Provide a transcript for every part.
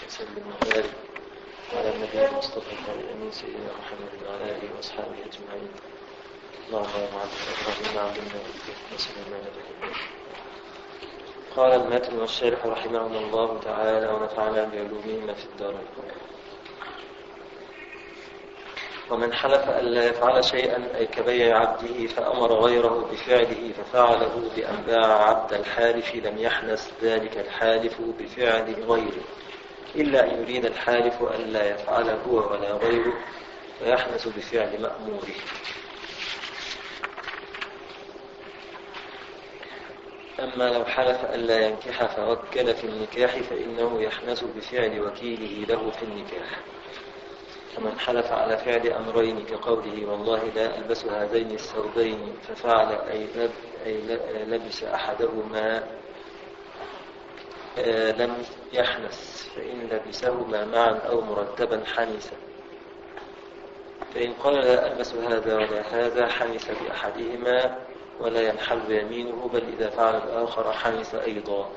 وسلم وبارك على النبي المصطفى الأمين سيدنا محمد وعلى آله وأصحابه أجمعين. اللهم يا معلم إبراهيم علمنا وسلمنا عليه. قال الماتن والشارح رحمه الله تعالى ونفعنا بعلومهما في الدارين. ومن حلف ألا يفعل شيئا أي كبيع عبده فأمر غيره بفعله ففعله بأن باع عبد الحالف لم يحنث ذلك الحالف بفعل غيره إلا أن يريد الحالف ألا يفعل هو ولا غيره فيحنث بفعل مأموره. أما لو حلف ألا ينكح فوكل في النكاح فإنه يحنث بفعل وكيله له في النكاح. ومن حلف على فعل أمرين كقوله والله لا ألبس هذين الثوبين ففعل أي لبس أحدهما لم يحنث فإن لبسهما معا أو مرتبا حنث. فإن قال لا ألبس هذا ولا هذا حنث بأحدهما ولا ينحل يمينه بل إذا فعل الآخر حنث أيضا.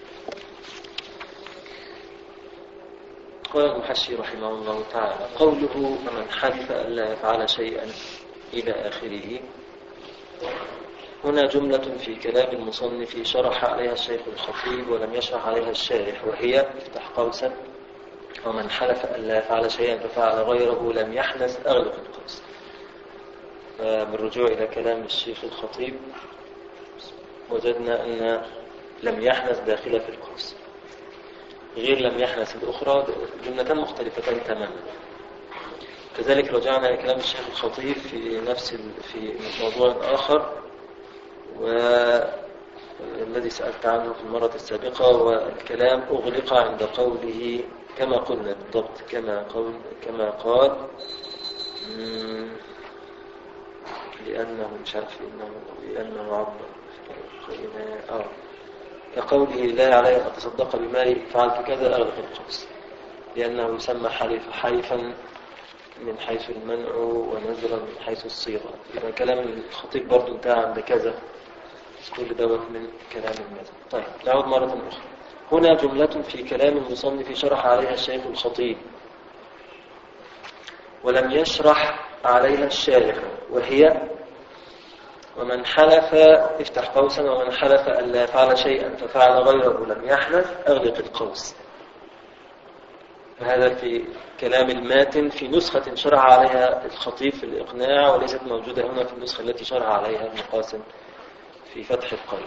قال المحشي رحمه الله تعالى قوله ومن حلف ألا يفعل شيئا إلى آخره هنا جملة في كلام المصنف شرح عليها الشيخ الخطيب ولم يشرح عليها الشارح، وهي افتح قوسا ومن حلف ألا يفعل شيئا ففعل غيره لم يحنث أغلق القوس. بالرجوع إلى كلام الشيخ الخطيب وجدنا أن لم يحنث داخلة في القوس غير لم يحنث الأخرى جملتان مختلفتان تماما. كذلك رجعنا إلى كلام الشيخ الخطيب في موضوع آخر والذي سألت عنه في المرة السابقة، والكلام أغلق عند قوله كما قلنا بالضبط كما قال لأنه مش عارف لأنه عبر كقوله لا علي أن أتصدق بمالي فعلت كذا أغلق القوس لأنه يسمى حلفا من حيث المنع ونزلا من حيث الصيغة. إذا كلام الخطيب برضو انتهى عند كذا، كل دوت من كلام المذهب. طيب نعود مرة أخرى. هنا جملة في كلام المصنف شرح عليها الشيخ الخطيب ولم يشرح عليها الشارح، وهي ومن حلف افتح قوسا ومن حلف ألا يفعل شيئا ففعل غيره لم يحنث أغلق القوس. هذا في كلام الماتن في نسخة شرح عليها الخطيب في الإقناع وليست موجودة هنا في النسخة التي شرح عليها ابن قاسم في فتح القلب.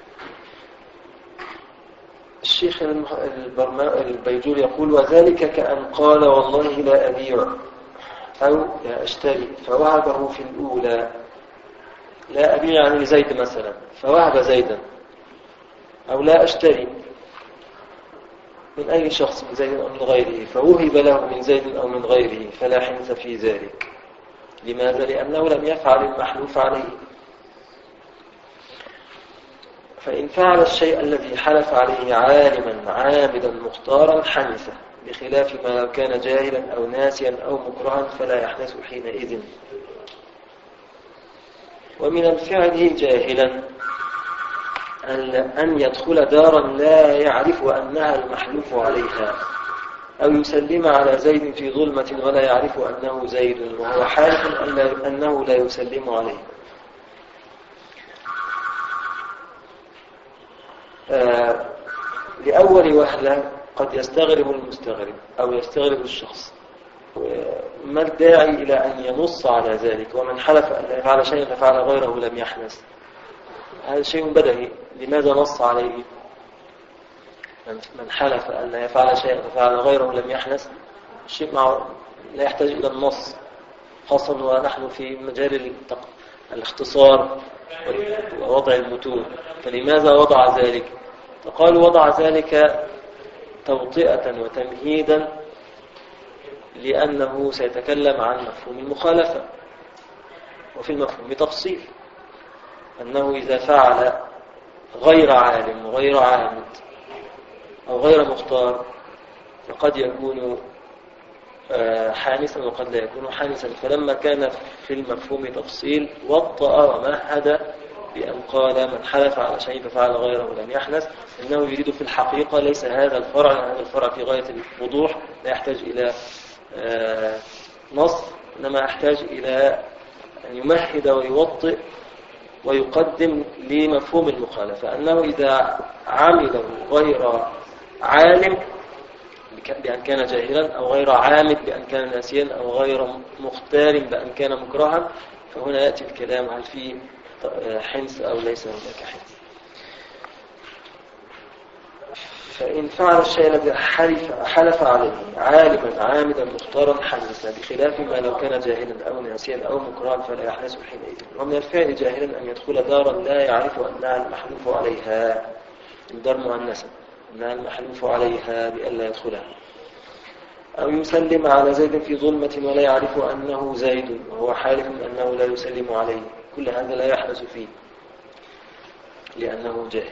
الشيخ البيجوري يقول وذلك كأن قال والله لا أبيع أو لا أشتري فوهبه في الأولى. لا أبيع يعني زيد مثلا فوهب زيدا، أو لا أشتري من أي شخص من زيد أو من غيره فوهب له من زيد أو من غيره فلا حنث في ذلك. لماذا؟ لأنه لم يفعل المحلوف عليه. فإن فعل الشيء الذي حلف عليه عالما عامدا مختارا حنث، بخلاف ما لو كان جاهلا أو ناسيا أو مكرها فلا يحنث حينئذ. ومن الفعل جاهلا أن يدخل دارا لا يعرف أنها المحلوف عليها، أو يسلم على زيد في ظلمة ولا يعرف أنه زيد وهو حالف أنه لا يسلم عليه. لأول وهلة قد يستغرب المستغرب أو يستغرب الشخص، ما الداعي إلى أن ينص على ذلك؟ ومن حلف أن يفعل شيئا ففعل غيره لم يحنث، هذا شيء بدهي. لماذا نص عليه؟ من حلف أن يفعل شيئا ففعل غيره لم يحنث شيء لا يحتاج إلى النص، خاصة ونحن في مجال الاختصار ووضع المتون. فلماذا وضع ذلك؟ فقالوا وضع ذلك توطئة وتمهيدا لأنه سيتكلم عن مفهوم المخالفة، وفي المفهوم تفصيل أنه إذا فعل غير عالم وغير عامد أو غير مختار فقد يكون حانثا وقد لا يكون حانثا. فلما كان في المفهوم تفصيل وطأ ومهد بأن قال من حلف على شيء ففعل غيره لم يحنث، إنه يريد في الحقيقة ليس هذا الفرع، هذا الفرع في غاية الوضوح لا يحتاج إلى نص، إنما يحتاج إلى أن يمهد ويوطئ ويقدم لمفهوم المخالفة، أنه إذا عمله غير عالم بأن كان جاهلا، أو غير عامد بأن كان ناسيا، أو غير مختار بأن كان مكرها، فهنا يأتي الكلام هل فيه حنث أو ليس هناك حنث. فإن فعل الشيء الذي حلف عليه عالما عامدا مختارا حنث، بخلاف ما لو كان جاهلا أو ناسيا أو مكرها فلا يحنث حينئذ. ومن الفعل جاهلا أن يدخل دارا لا يعرف أنها المحلوف عليها، الدار مؤنثة، أنها المحلوف عليها بألا يدخلها، أو يسلم على زيد في ظلمة ولا يعرف أنه زيد وهو حالف أنه لا يسلم عليه، كل هذا لا يحدث فيه لأنه جاهل.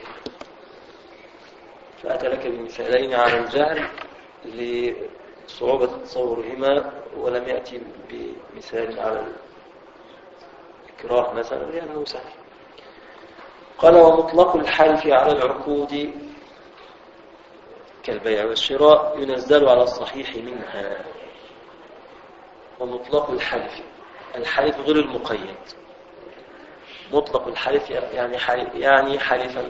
فأتى لك بمثالين على الجهل لصعوبة تصورهما، ولم يأتي بمثال على الإكراه مثلا لأنه سهل. قال ومطلق الحلف على العقود كالبيع والشراء ينزل على الصحيح منها. ومطلق الحلف غير المقيد، مطلق الحلف يعني حلفا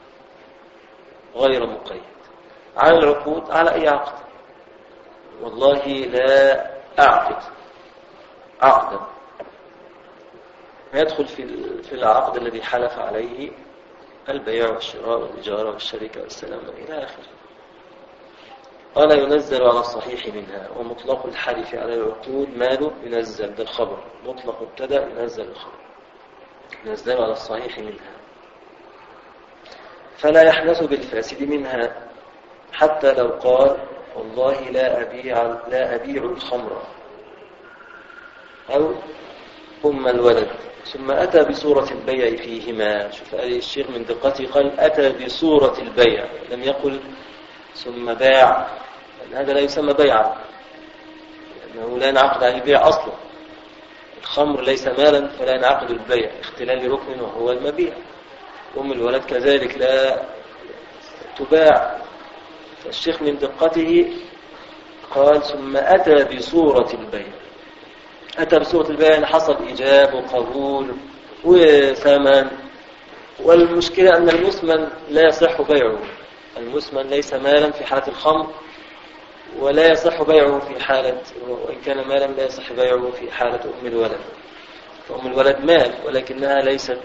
غير مقيد على العقود، على أي عقد. والله لا أعقد عقدا، يدخل في العقد الذي حلف عليه البيع والشراء والإجارة والشركة والسلام إلى آخره. قال ينزل على الصحيح منها. ومطلق الحلف على العقود ماله ينزل، ده الخبر، مطلق ابتدأ ينزل الخبر، ينزل على الصحيح منها. فلا يحنث بالفاسد منها، حتى لو قال والله لا أبيع الخمر أو أم الولد، ثم أتى بصورة البيع فيهما. شوف الشيخ من دقته قال أتى بصورة البيع، لم يقل ثم باع، هذا لا يسمى بيعا لأنه لا ينعقد عليه البيع أصلا. الخمر ليس مالا فلا ينعقد البيع، اختلال ركن وهو المبيع. أم الولد كذلك لا تباع. فالشيخ من دقته قال ثم أتى بصورة البيع. أتى بصورة البيع يعني حصل إيجاب وقبول وثمن. والمشكلة أن المثمن لا يصح بيعه، المثمن ليس مالا في حالة الخمر، ولا يصح بيعه في حالة، وإن كان مالا لا يصح بيعه في حالة أم الولد. فأم الولد مال ولكنها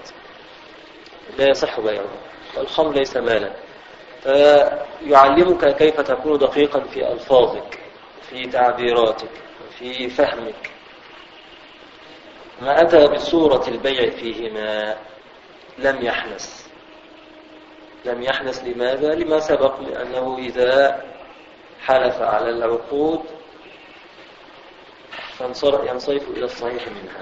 لا يصح بيعه، والخمر ليس مالا. فيعلمك كيف تكون دقيقا في ألفاظك، في تعبيراتك، في فهمك. ما أتى بصورة البيع فيهما لم يحنث. لم يحنث لماذا؟ لما سبق من أنه إذا حلف على العقود ينصرف إلى الصحيح منها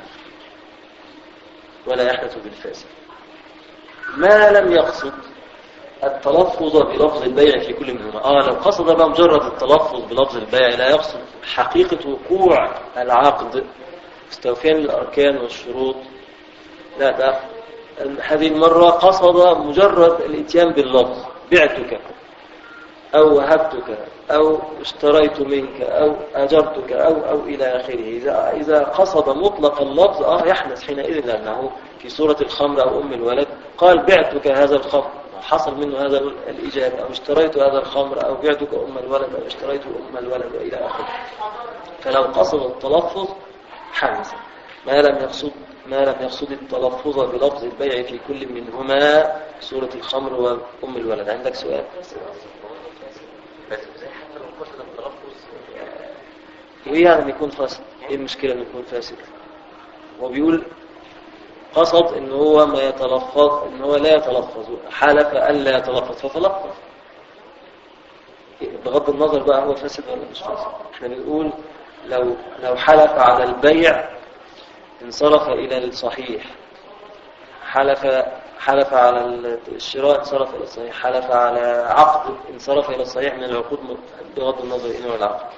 ولا يحنث بالفاسد. ما لم يقصد التلفظ بلفظ البيع في كل منهما. لو قصد بقى مجرد التلفظ بلفظ البيع لا يقصد حقيقة وقوع العقد استوفيا للأركان والشروط، لا، ده هذه المرة قصد مجرد الاتيان باللفظ، بعتك أو وهبتك أو اشتريت منك أو أجرتك أو إلى آخره. إذا قصد مطلق اللفظ يحنث حينئذ، لأنه في سورة الخمر أو أم الولد قال بعتك هذا الخمر، حصل منه هذا الإيجاب، أو اشتريت هذا الخمر، أو بعتك أم الولد، أو اشتريت أم الولد وإلى آخره. فلو قصد التلفظ حنث. ما لم يقصد التلفظ بلفظ البيع في كل منهما سورة الخمر وأم الولد. عندك سؤال؟ ايه يعني يكون فاسد؟ ايه المشكلة ان يكون فاسد؟ هو بيقول قصد ان هو ما يتلفظ، ان هو لا يتلفظ، حلف الا يتلفظ فتلفظ. بغض النظر بقى هو فاسد ولا مش فاسد. احنا بنقول لو حلف على البيع انصرف الى الصحيح، حلف على الشراء انصرف الى الصحيح، حلف على عقد انصرف الى الصحيح من العقود بغض النظر انه العقد.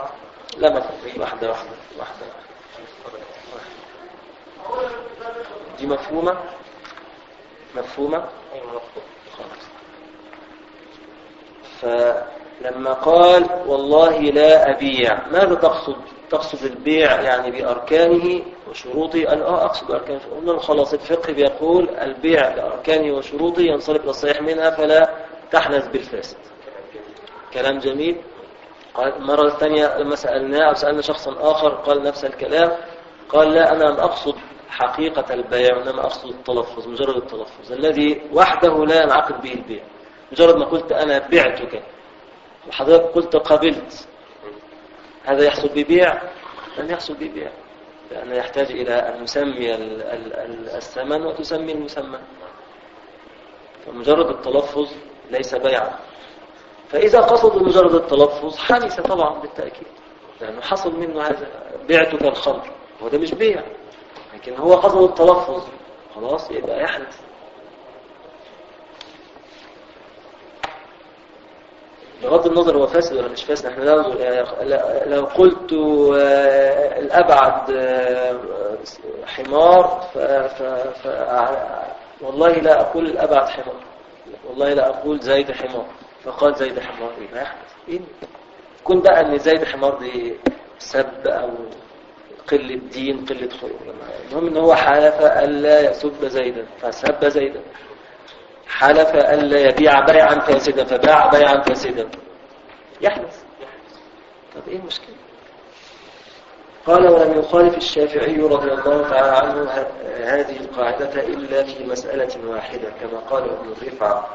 لا، مثلا واحدة دي مفهومة؟ مفهومة؟ خلاص. فلما قال والله لا أبيع، ماذا تقصد؟ تقصد البيع يعني بأركانه وشروطه؟ قال أقصد أركانه. قلنا خلاص الفقه بيقول البيع بأركانه وشروطه ينصرف إلى الصحيح منها فلا تحنث بالفاسد. كلام جميل. قال مرة ثانية لما سألناه أو سألنا شخصا آخر قال نفس الكلام، قال لا أنا لم أقصد حقيقة البيع وإنما أقصد التلفظ، مجرد التلفظ الذي وحده لا ينعقد به البيع. مجرد ما قلت أنا بعتك وحضرتك قلت قبلت، هذا يحصل ببيع؟ لن يحصل ببيع، لأنه يحتاج إلى أن نسمي الثمن وتسمي المسمى. فمجرد التلفظ ليس بيعا. فإذا قصد مجرد التلفظ حدث طبعا بالتأكيد، لأنه حصل منه هذا بعتك الخمر، وهذا مش بيع، لكن هو قصد التلفظ خلاص يبقى يحدث. بغض النظر هو فاسد ولا مش فاسد. احنا لو قلت الأبعد حمار والله لا أقول الأبعد حمار، والله لا أقول زيد حمار، فقال زيد حمار، يبقى يحدث. إيه كن بقى ان زيد حمار دي سب أو قلة دين قلة خلق، المهم ان هو حلف ألا يسب زيدا فسب زيدا، حلف ألا يبيع بيعا فاسدا فباع بيعا فاسدا، يحدث. طب ايه المشكلة؟ قال ولم يخالف الشافعي رضي الله تعالى عنه هذه القاعدة إلا في مسألة واحدة كما قال ابن الرفعة،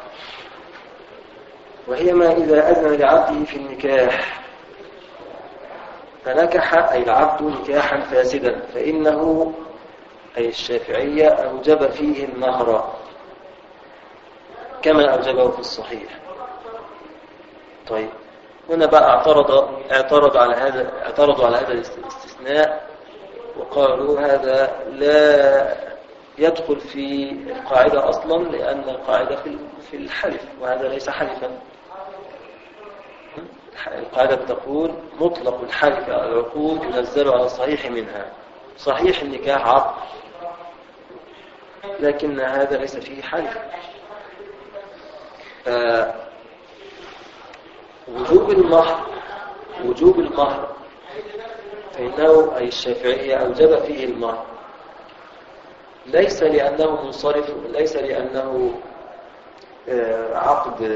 وهي ما إذا أذن لعبده في النكاح فنكح أي العبد نكاحا فاسدا فإنه أي الشافعية أوجب فيه المهر كما أوجبه في الصحيح. طيب هنا بقى اعترضوا على هذا الاستثناء وقالوا هذا لا يدخل في القاعدة أصلا، لأن القاعدة في الحلف وهذا ليس حلفا. القاعدة بتقول مطلق الحلف على العقود ينزل على الصحيح منها. صحيح النكاح عقد، لكن هذا ليس فيه حلف. وجوب المهر فإنه أي الشافعية أوجب فيه المهر ليس لأنه منصرف، ليس لأنه عقد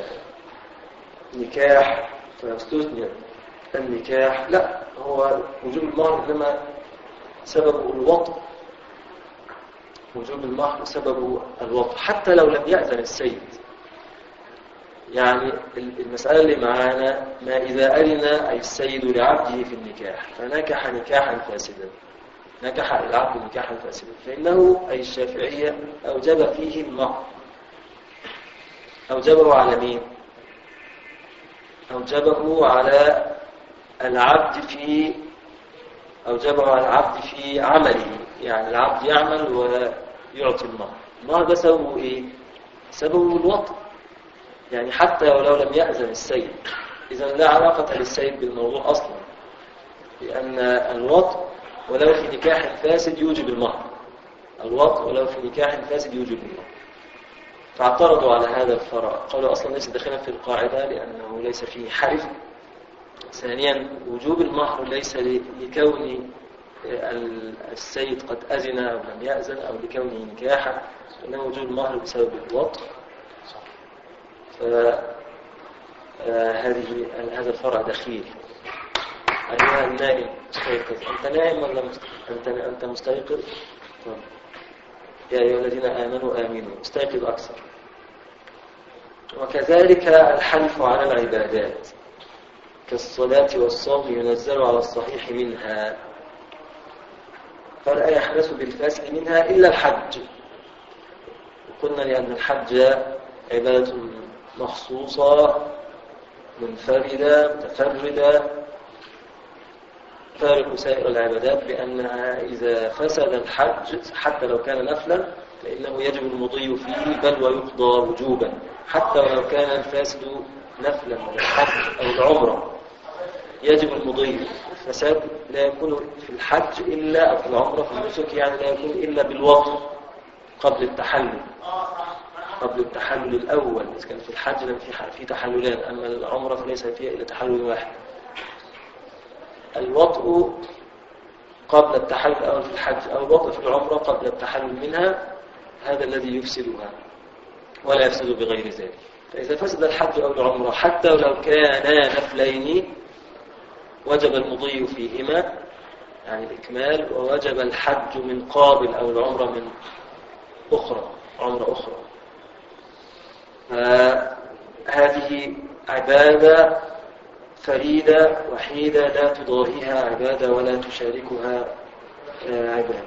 نكاح فاستثنى النكاح، لا، هو وجوب المهر إنما سببه الوطء. وجوب المهر سببه الوطء حتى لو لم يأذن السيد. يعني المسألة اللي معانا ما إذا أذن أي السيد لعبده في النكاح فنكح نكاحا فاسدا، نكح العبد نكاحا فاسدا، فإنه أي الشافعية أوجب فيه المهر. أوجبه على مين؟ أوجبه على العبد في عمله، يعني العبد يعمل ويعطي المهر. المهر ده سببه إيه؟ سببه الوطء، يعني حتى ولو لم يأذن السيد، إذن لا علاقة للسيد بالموضوع أصلا، لأن الوطء ولو في نكاح فاسد يوجب المهر. الوطء ولو في نكاح فاسد يوجب المهر. فاعترضوا على هذا الفرع، قالوا أصلا ليس داخلا في القاعدة لأنه ليس فيه حلف. ثانيا وجوب المهر ليس لكون السيد قد أذن أو لم يأذن أو لكونه نكاحا، إنما وجوب المهر بسبب الوطء. هذا الفرع دخيل. أيها النائم استيقظ. أنت نائم ولا أنت مستيقظ؟ يا أيها الذين آمنوا آمنوا، استيقظ أكثر. وكذلك الحلف على العبادات كالصلاة والصوم ينزل على الصحيح منها، فلا يحدث بالفاسد منها إلا الحج. وقلنا لأن الحج عبادة مخصوصة منفردة متفردة فارق سائر العبادات، بأنها إذا فسد الحج حتى لو كان نفلا فإنه يجب المضي فيه بل ويقضى وجوبا، حتى ولو كان الفاسد نفلا من الحج أو العمرة. يجب المضي. الفساد لا يكون في الحج إلا أو في العمرة في النسك، يعني لا يكون إلا بالوطء قبل التحلل، قبل التحلل الأول. إذا كان في الحج لم في تحللان، أما العمرة فليس فيها إلا تحلل واحد. الوطء قبل التحلل الأول في الحج أو الوطء في العمرة قبل التحلل منها، هذا الذي يفسدها ولا يفسد بغير ذلك. فإذا فسد الحج أو العمرة حتى لو كانا نفلين وجب المضي فيهما، يعني الإكمال، ووجب الحج من قابل أو العمرة من أخرى، عمرة أخرى. فهذه عبادة فريدة وحيدة لا تضاهيها عبادة ولا تشاركها عبادة.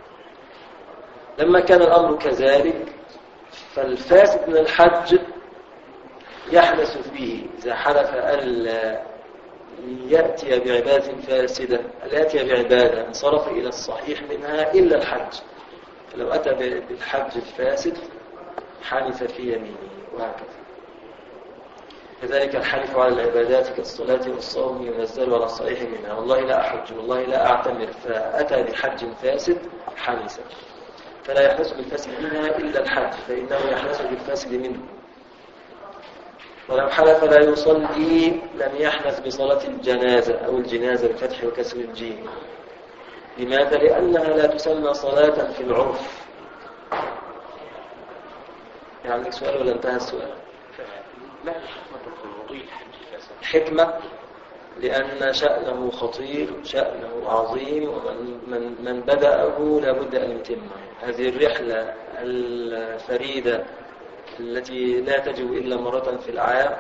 لما كان الأمر كذلك فالفاسد من الحج يحدث فيه إذا حلف ألا يأتي بعبادة فاسدة، ألا يأتي بعبادة انصرف إلى الصحيح منها إلا الحج، فلو أتى بالحج الفاسد حلف في يمينه، وهكذا. كذلك الحلف على العبادات كالصلاة والصوم ينزل على الصحيح منها، والله لا أحج والله لا أعتمر، فأتى بحج فاسد حنث، فلا يحدث بالفاسد منها إلا الحج، فإنه يحدث بالفاسد منه. ولو حلف لا يصلي لم يحدث بصلاة الجنازة أو الجنازة بفتح وكسر الجيم. لماذا؟ لأنها لا تسمى صلاة في العرف. يعني سؤال ولا انتهى السؤال؟ ما الحكمة في الوضوء الحج الفاسد؟ حكمة لأن شأنه خطير، شأنه عظيم، ومن بدأه لابد أن يتمه. هذه الرحلة الفريدة التي لا تجو إلا مرة في العام،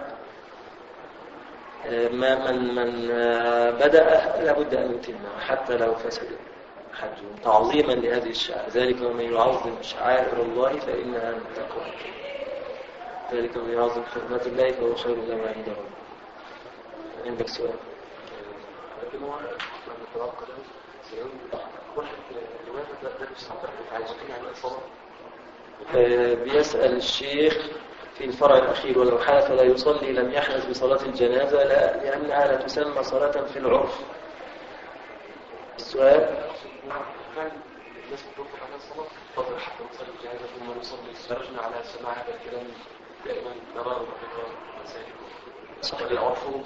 من بدأ لابد أن يتمه حتى لو فسد حجه، تعظيما لهذه الشعائر. ذلك ومن يعظم شعائر الله فإنها من تقوى، ذلك ومن يعظم حرمات الله فهو خير له عند ربه. عندك سؤال؟ لكن هو من نتوقع واحد لماذا ده بيستطيع عايزين يعني الصلاة؟ بيسأل الشيخ في الفرع الأخير: ولو حلف لا يصلي لم يحدث بصلاة الجنازة، لا، لأنها لا تسمى صلاة في العرف. السؤال: الناس بتوقف على الصلاة فضل حتى نصلي الجنازة ثم نصلي، درجنا على سماع هذا الكلام دائما نراه وحضر صح العرفون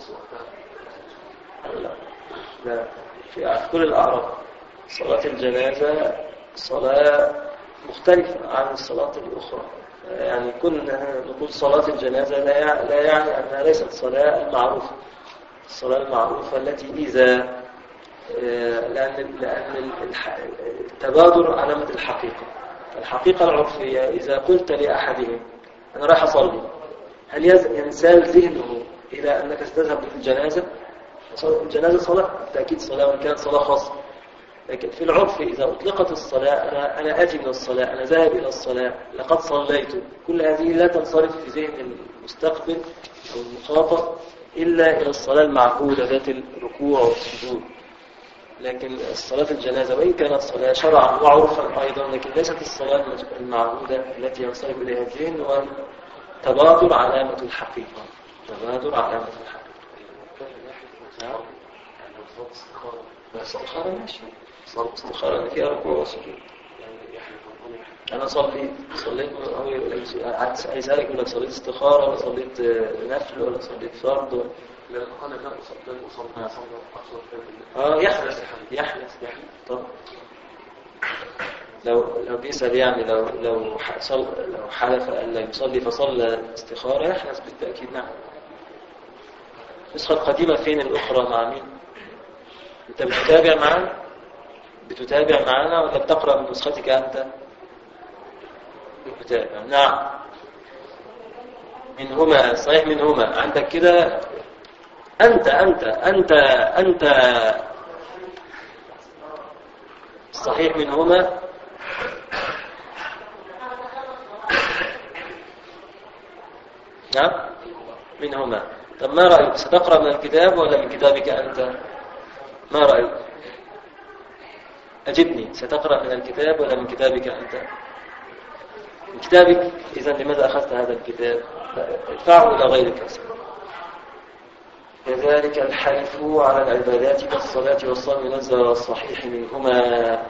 لا، في كل الأعراف صلاة الجنازة صلاة مختلفة عن الصلاة الأخرى. يعني كنا نقول صلاة الجنازة لا يعني أنها ليست صلاة المعروفة، الصلاة المعروفة التي إذا لأن التبادر علامة الحقيقة. الحقيقة العرفية إذا قلت لأحدهم أنا رايح أصلي، هل ينسال ذهنه إلى أنك ستذهب للجنازة؟ الجنازة صلاة بالتأكيد صلاة، وإن كانت صلاة خاصة. لكن في العرف إذا أطلقت الصلاة أنا آتي من الصلاة، أنا ذاهب إلى الصلاة، لقد صليت، كل هذه لا تنصرف في ذهن المستقبل أو المخاطب إلا إلى الصلاة المعهودة ذات الركوع والسجود. لكن الصلاة الجنازة وإن كانت صلاة شرعا وعرفا أيضا، لكن ليست الصلاة المعهودة التي ينصرف إليها الذهن، وتبادر علامة الحقيقة، تبادر علامة الحقيقة. استخارة ماشي، استخارة فيها ركوع وسجود. أنا صليت هيسألك يقول لك صليت استخارة ولا صليت نفل ولا صليت فرض لا أنا لا أصلي يحدث طب لو بيسأل يعني لو حلف أن لا يصلي فصلى استخارة يحدث بالتأكيد. نعم. النسخة القديمة فين؟ الأخرى مع مين؟ أنت بتتابع معنا ولا بتقرأ من نسختك أنت؟ بتتابع. نعم. منهما صحيح، منهما عندك كده. أنت صحيح منهما. نعم منهما. طب ما رأيك؟ ستقرأ من الكتاب ولا من كتابك أنت؟ ما رأيك؟ أجبني، ستقرأ من الكتاب ولا من كتابك أنت؟ من كتابك. إذن لماذا أخذت هذا الكتاب؟ ادفعه إلى غيرك. كذلك الحلف على العبادات كالصلاة والصوم ينزل على الصحيح منهما،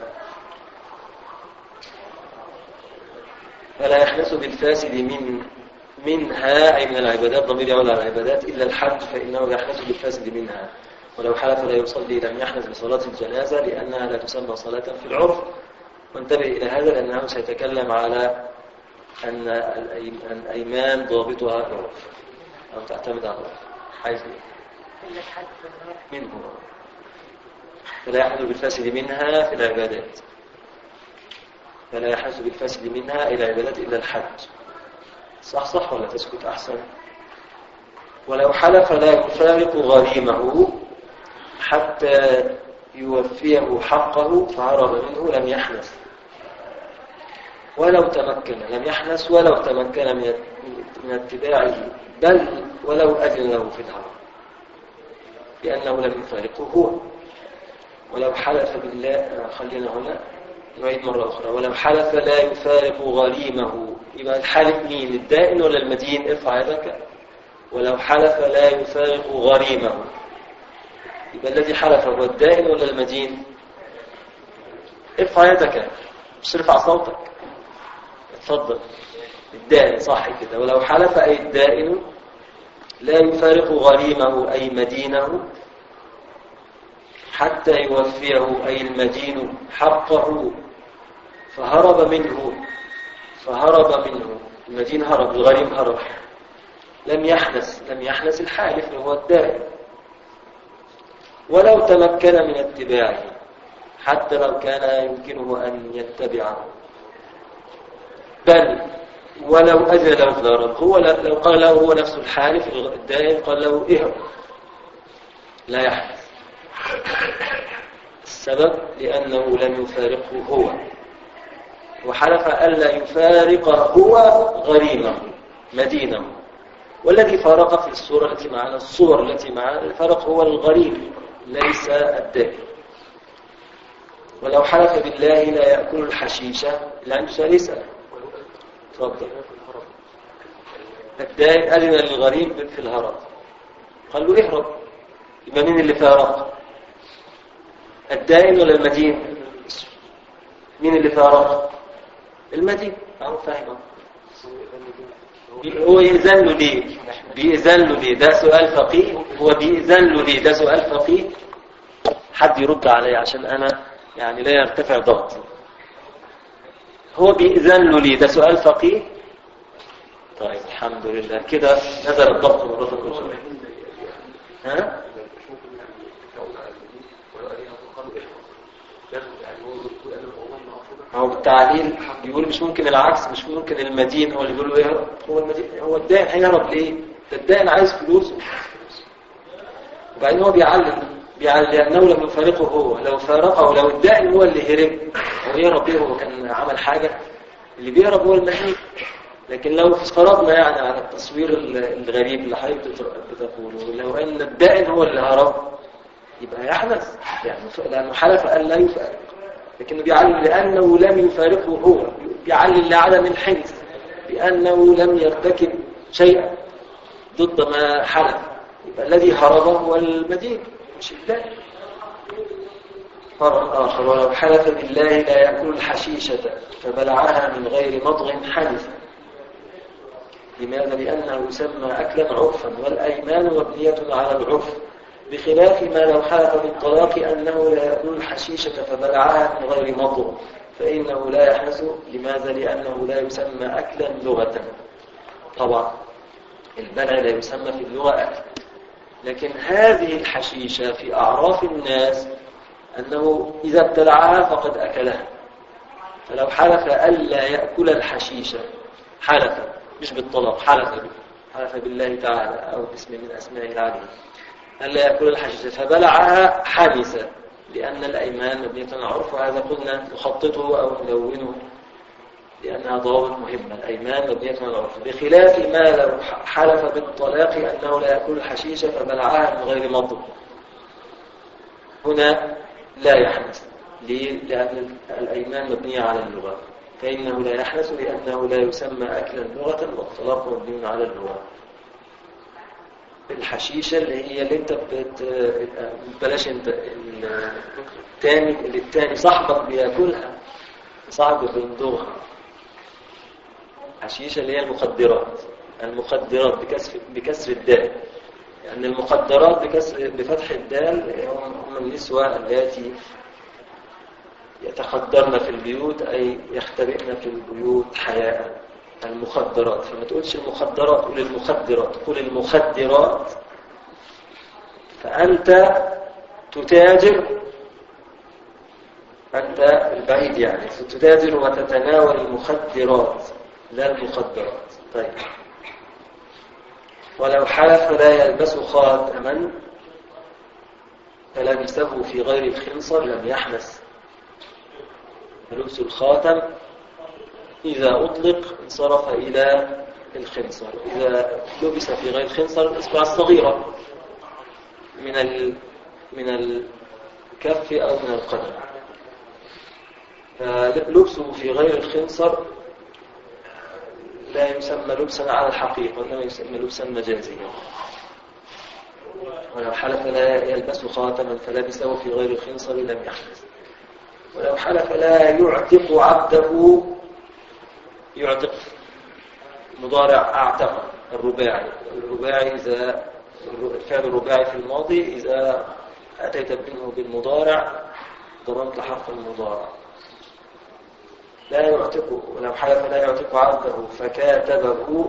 فلا يحدث بالفاسد منها أي من العبادات، ضمير يعود على العبادات، إلا الحج فإنه يحدث بالفاسد منها. ولو حلف لا يصلي لم يحدث بصلاة الجنازة لأنها لا تسمى صلاة في العرف. وانتبه إلى هذا لأنه سيتكلم على أن الأيمان ضابطها العرف أو تعتمد على العرف. حيث منه فلا يحدث بالفاسد منها في العبادات، فلا يحدث بالفاسد منها إلى العبادات إلا الحج. صح ولا تسكت أحسن؟ ولو حلف لا يفارق غريمه حتى يوفيه حقه فهرب منه لم يحنث ولو تمكن، لم يحنث ولو تمكن من اتباعه، بل ولو أذن له في الهرب لأنه لم يفارقه هو. ولو حلف بالله، خلينا هنا نعيد مرة أخرى، ولو حلف لا يفارق غريمه، يبقى الحالف مين؟ الدائن ولا المدين؟ ارفع يدك. ولو حلف لا يفارق غريمه، يبقى الذي حلف هو الدائن ولا المدين؟ ارفع يدك، مش ارفع صوتك، اتفضل. الدائن، صح كده. ولو حلف أي الدائن لا يفارق غريمه أي مدينه حتى يوفيه أي المدين حقه فهرب منه، المدين هرب، الغريم هرب، لم يحنث الحالف اللي هو الدائن. ولو تمكن من اتباعه، حتى لو كان يمكنه أن يتبعه، بل ولو أذن له في الهرب، هو لو قال له هو نفس الحالف الدائن قال له اهرب لا يحدث. السبب لأنه لم يفارقه هو، وحلف ألا يفارق هو غريمه مدينه، والذي فارق في الصور التي معنا الفارق هو الغريم ليس الدائن. ولو حلف بالله لا يأكل الحشيشة، اللي عنده سؤال يسأل. تفضل. الدائن أذن للغريم في الهرب، قال له اهرب، يبقى مين اللي فارق؟ الدائن ولا المدين؟ مين اللي فارق؟ المدين. فاهم. هو يأذن له ليه؟ بيأذن له ليه؟ ده سؤال فقيه. هو بيأذن له ليه؟ ده سؤال فقيه. حد يرد علي عشان أنا يعني لا يرتفع ضغطي. هو بيأذن له ليه؟ ده سؤال فقيه. طيب الحمد لله كده نزل الضغط مرة أخرى. ها؟ هو بالتعليل بيقول مش ممكن العكس، مش ممكن المدين هو اللي بيقول له ايه، هو المدين، هو الدائن هيهرب ليه؟ ده الدائن عايز فلوسه. وبعدين هو بيعلل لأنه لم يفارقه هو، لو فارقه، لو الدائن هو اللي هرب هو يهرب ليه؟ هو كان عمل حاجة؟ اللي بيهرب هو المدين. لكن لو فرضنا يعني على التصوير الغريب اللي حضرتك بتقوله، لو ان الدائن هو اللي هرب يبقى يحدث، يعني لانه حلف ان لا يفارق، لكنه بيعلل لانه لم يفارقه هو، بيعلل لعدم الحنث بانه لم يرتكب شيئا ضد ما حلف، يبقى الذي هرب هو المدين مش الدائن. فرق آخر، ولو حلف بالله لا يأكل الحشيشة فبلعها من غير مضغ حنث. لماذا؟ لأنه يسمى أكلا عرفا، والأيمان مبنية على العرف، بخلاف ما لو حلف بالطلاق أنه لا يأكل الحشيشة فبلعها من غير مضغ فإنه لا يحنث. لماذا؟ لأنه لا يسمى أكلا لغة. طبعا البلع لا يسمى في اللغة أكل، لكن هذه الحشيشة في أعراف الناس أنه إذا ابتلعها فقد أكلها. فلو حلف ألا يأكل الحشيشة، حلف مش بالطلاق، حلف بالله تعالى أو باسم من أسمائه العليم ألا يأكل الحشيشة فبلعها حنث، لأن الأيمان مبنية على العرف، وهذا قلنا نخططه أو نلونه لأنها ضوابط مهمة. الأيمان مبنية على العرف، بخلاف ما لو حلف بالطلاق أنه لا يأكل الحشيشة فبلعها من غير مضغ، هنا لا يحنث. ليه؟ لأن الأيمان مبنية على اللغة، فإنه لا يحنث لأنه لا يسمى أكلا لغة، والطلاق مبني على اللغة. الحشيشة اللي انت بلاش انت التاني صاحبك بياكلها، صاحبك بيندوها. حشيشة اللي هي المخدرات بكسر الدال، يعني المخدرات بفتح الدال هم النسوة التي يتخدرن في البيوت، أي يختبئن في البيوت حياء. المخدرات، فما تقولش المخدرات، قول المخدرات، قول المخدرات. فأنت تتاجر، أنت البعيد يعني تتاجر وتتناول المخدرات لا المخدرات. طيب، ولو حلف لا يلبس خاتما فلبسه في غير الخنصر لم يحنث. فلبس الخاتم إذا أطلق انصرف إلى الخنصر، إذا لبس في غير الخنصر الإصبع الصغيرة من الكف أو من القدم. فلبسه في غير الخنصر لا يسمى لبسا على الحقيقة، وإنما يسمى لبسا مجازيا. ولو حلف لا يلبس خاتما فلبسه في غير الخنصر لم يحنث. ولو حلف لا يعتق عبده، يعتق مضارع أعتق الرباعي إذا الفعل الرباعي في الماضي إذا أتيت منه بالمضارع ضمنت حرف المضارع. لا يعتق، ولو حلف لا يعتق عبده فكاتبه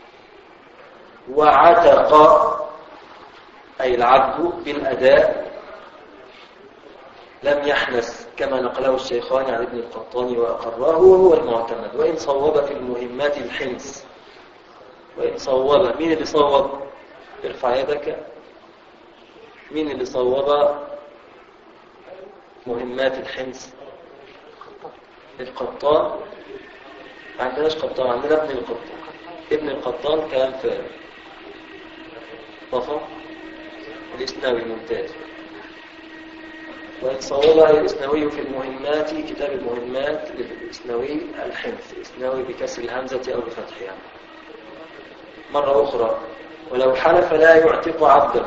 وعتق، أي العبد بالأداء، لم يحنث كما نقله الشيخان عن ابن القطان وأقراه، وهو المعتمد. وإن صوب في المهمات الحنث، وإن صوب، مين اللي صوب؟ ارفع يدك. مين اللي صوب مهمات الحنث؟ القطان. ما عندناش قطان، عندنا ابن القطان. ابن القطان كان في طفى الإسناوي ممتاز. وإن صوبها الإسناوي في المهمات، كتاب المهمات للإسناوي الحنث، إسناوي بكسر الهمزة أو بفتحها. مرة أخرى، ولو حلف لا يعتق عبده،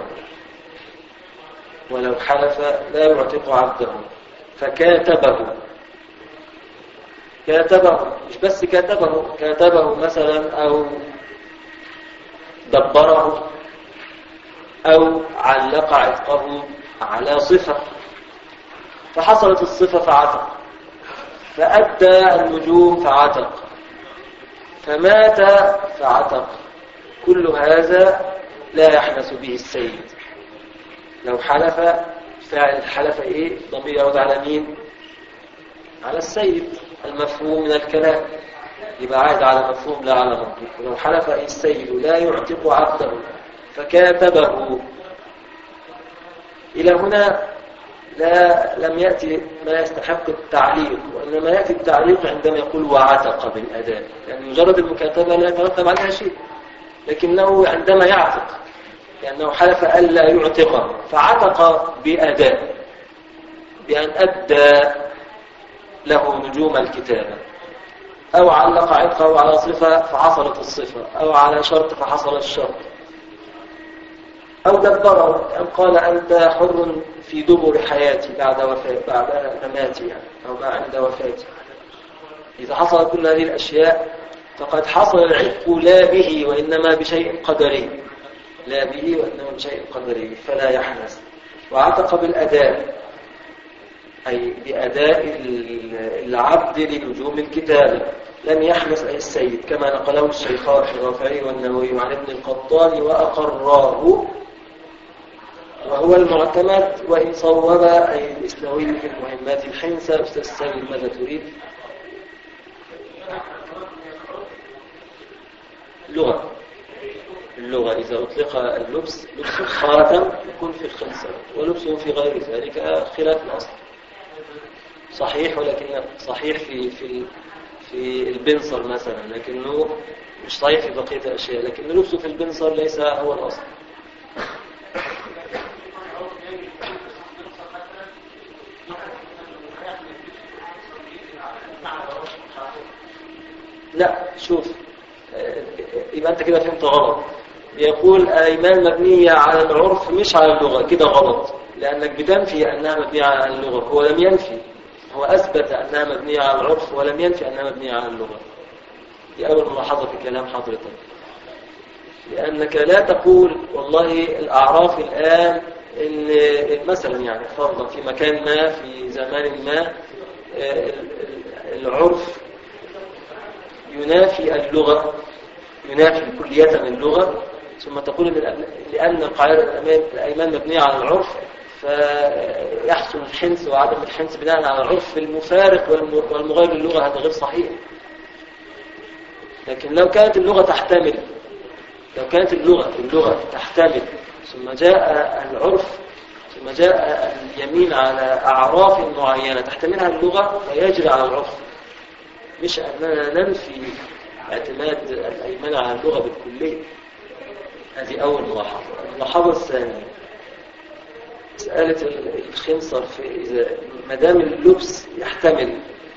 ولو حلف لا يعتق عبده فكاتبه، مش بس كاتبه مثلا، أو دبره، أو علق عتقه على صفة، فحصلت الصفة فعتق، فأدى النجوم فعتق، فمات فعتق. كل هذا لا يحنث به السيد. لو حلف، فاعل الحلف ايه؟ ضمير يعود على مين؟ على السيد، المفهوم من الكلام يبقى عائد على مفهوم لا على منطوق. ولو حلف السيد لا يعتق عبده فكاتبه، إلى هنا لم يأتي ما يستحق التعليق، وإنما يأتي التعليق عندما يقول وعتق بالأداء، يعني مجرد المكاتبة لا يترتب عليها شيء، لكنه عندما يعتق، لأنه حلف ألا يعتقه فعتق بأداء، بأن أدى له نجوم الكتابة، أو علق عتقه على صفة فحصلت الصفة، أو على شرط فحصل الشرط، أو دبره، أن قال أنت حر في دبر حياتي بعد مماتي، يعني أو ما عند وفاتي. إذا حصل كل هذه الأشياء فقد حصل العتق لا به وإنما بشيء قدري، لا به وإنما بشيء قدري، فلا يحنث. وعتق بالأداء، أي بأداء العبد لنجوم الكتابة، لم يحنث أي السيد، كما نقله الشيخان الرافعي والنووي عن ابن القطان وأقراه، وهو المعتمد. وإن صوب أي الإسناوي في المهمات الحنثى. أستاذ سامي ماذا تريد؟ اللغة إذا أطلق اللبس، لبس الخاتم يكون في الخنصر، ولبسه في غير ذلك خلاف الأصل. صحيح، ولكن صحيح في البنصر مثلا، لكنه مش صحيح في بقية الأشياء، لكن لبسه في البنصر ليس هو الأصل. لا، شوف، يبقى أنت كده فهمت غلط. يقول أيمان مبنية على العرف مش على اللغة، كده غلط، لأنك بتنفي أنها مبنية على اللغة. هو لم ينفي، هو أثبت أنها مبنية على العرف ولم ينفي أنها مبنية على اللغة. دي أول ملاحظة في كلام حضرتك، لأنك لا تقول والله الأعراف الآن إن مثلا يعني فرضا في مكان ما في زمان ما العرف ينافي اللغة، ينافي كلية اللغة، ثم تقول لأن القاعدة الأيمان مبنية على العرف فيحصل الحنس وعدم الحنس بناء على العرف المفارق والمغاير للغة. هذا غير صحيح. لكن لو كانت اللغة تحتمل، لو كانت اللغة تحتمل ثم جاء العرف، ثم جاء اليمين على أعراف معينة تحتملها اللغة فيجري على العرف، مش أننا ننفي اعتماد الأيمان على اللغة بالكلية. هذه أول ملاحظة. الملاحظة الثانية مسألة الخنصر، إذا ما دام اللبس يحتمل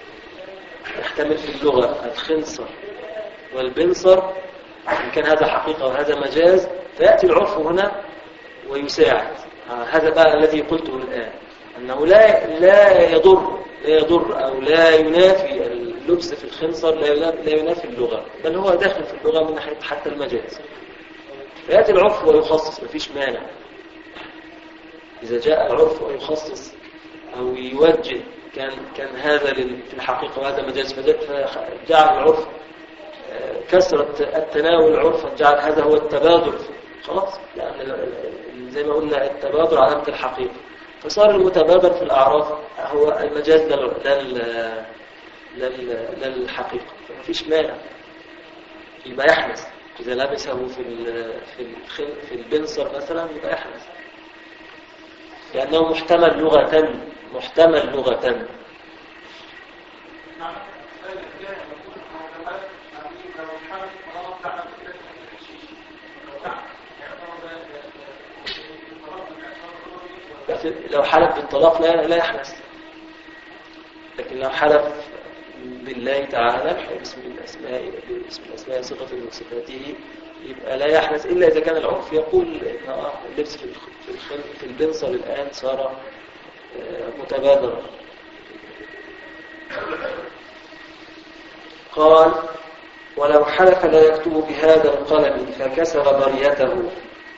في اللغة الخنصر والبنصر، إن كان هذا حقيقة وهذا مجاز، فيأتي العرف هنا ويساعد. هذا بقى الذي قلته الآن، أنه لا يضر أو لا ينافي اللبس في الخنصر، لا ينافي اللغة، بل هو داخل في اللغة من ناحية حتى المجاز. فيأتي العرف ويخصص، مفيش مانع. إذا جاء العرف ويخصص أو يوجه، كان هذا في الحقيقة وهذا مجاز، فجعل العرف كثرة التناول عرفا، جعل هذا هو التبادل، خلاص، لأن زي ما قلنا التبادل علامة الحقيقة، فصار المتبادل في الأعراف هو المجاز للحقيقة، فمفيش مانع. يبقى يحنس إذا لبسه في البنصر مثلا، يبقى يحنس لأنه محتمل لغة. لو حلف بالطلاق لا يحنس، لكن لو حلف بالله تعالى باسم الأسماء صفة من صفاته يبقى لا يحنس، إلا إذا كان العرف يقول إن اللبس في البنصر الآن صار متبادرا. قال ولو حلف لا يكتب بهذا القلم فكسر بريته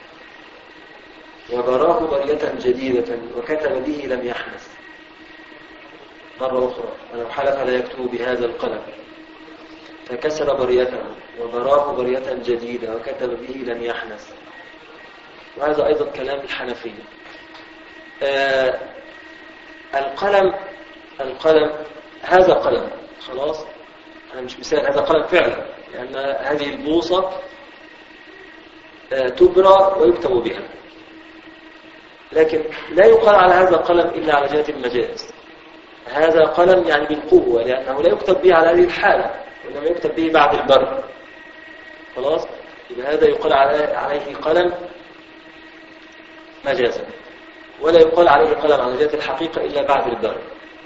وبراه برية جديدة وكتب به لم يحنس. مرة أخرى، ولو حلف لا يكتب بهذا القلم فكسر بريته وبراه برية جديدة وكتب به لم يحنس. وهذا أيضا كلام الحنفية. القلم هذا قلم، خلاص، أنا مش مثال، هذا قلم فعلا، لأن هذه البوصة تبرى ويكتب بها، لكن لا يقال على هذا القلم إلا على جهة المجاز. هذا قلم يعني بالقوة، لأنه لا يكتب به على هذه الحالة، وإنما يكتب به بعد البر، خلاص. يبقى هذا يقال عليه قلم مجازا، ولا يقال عليه قلم على جهة الحقيقة إلا بعد البر.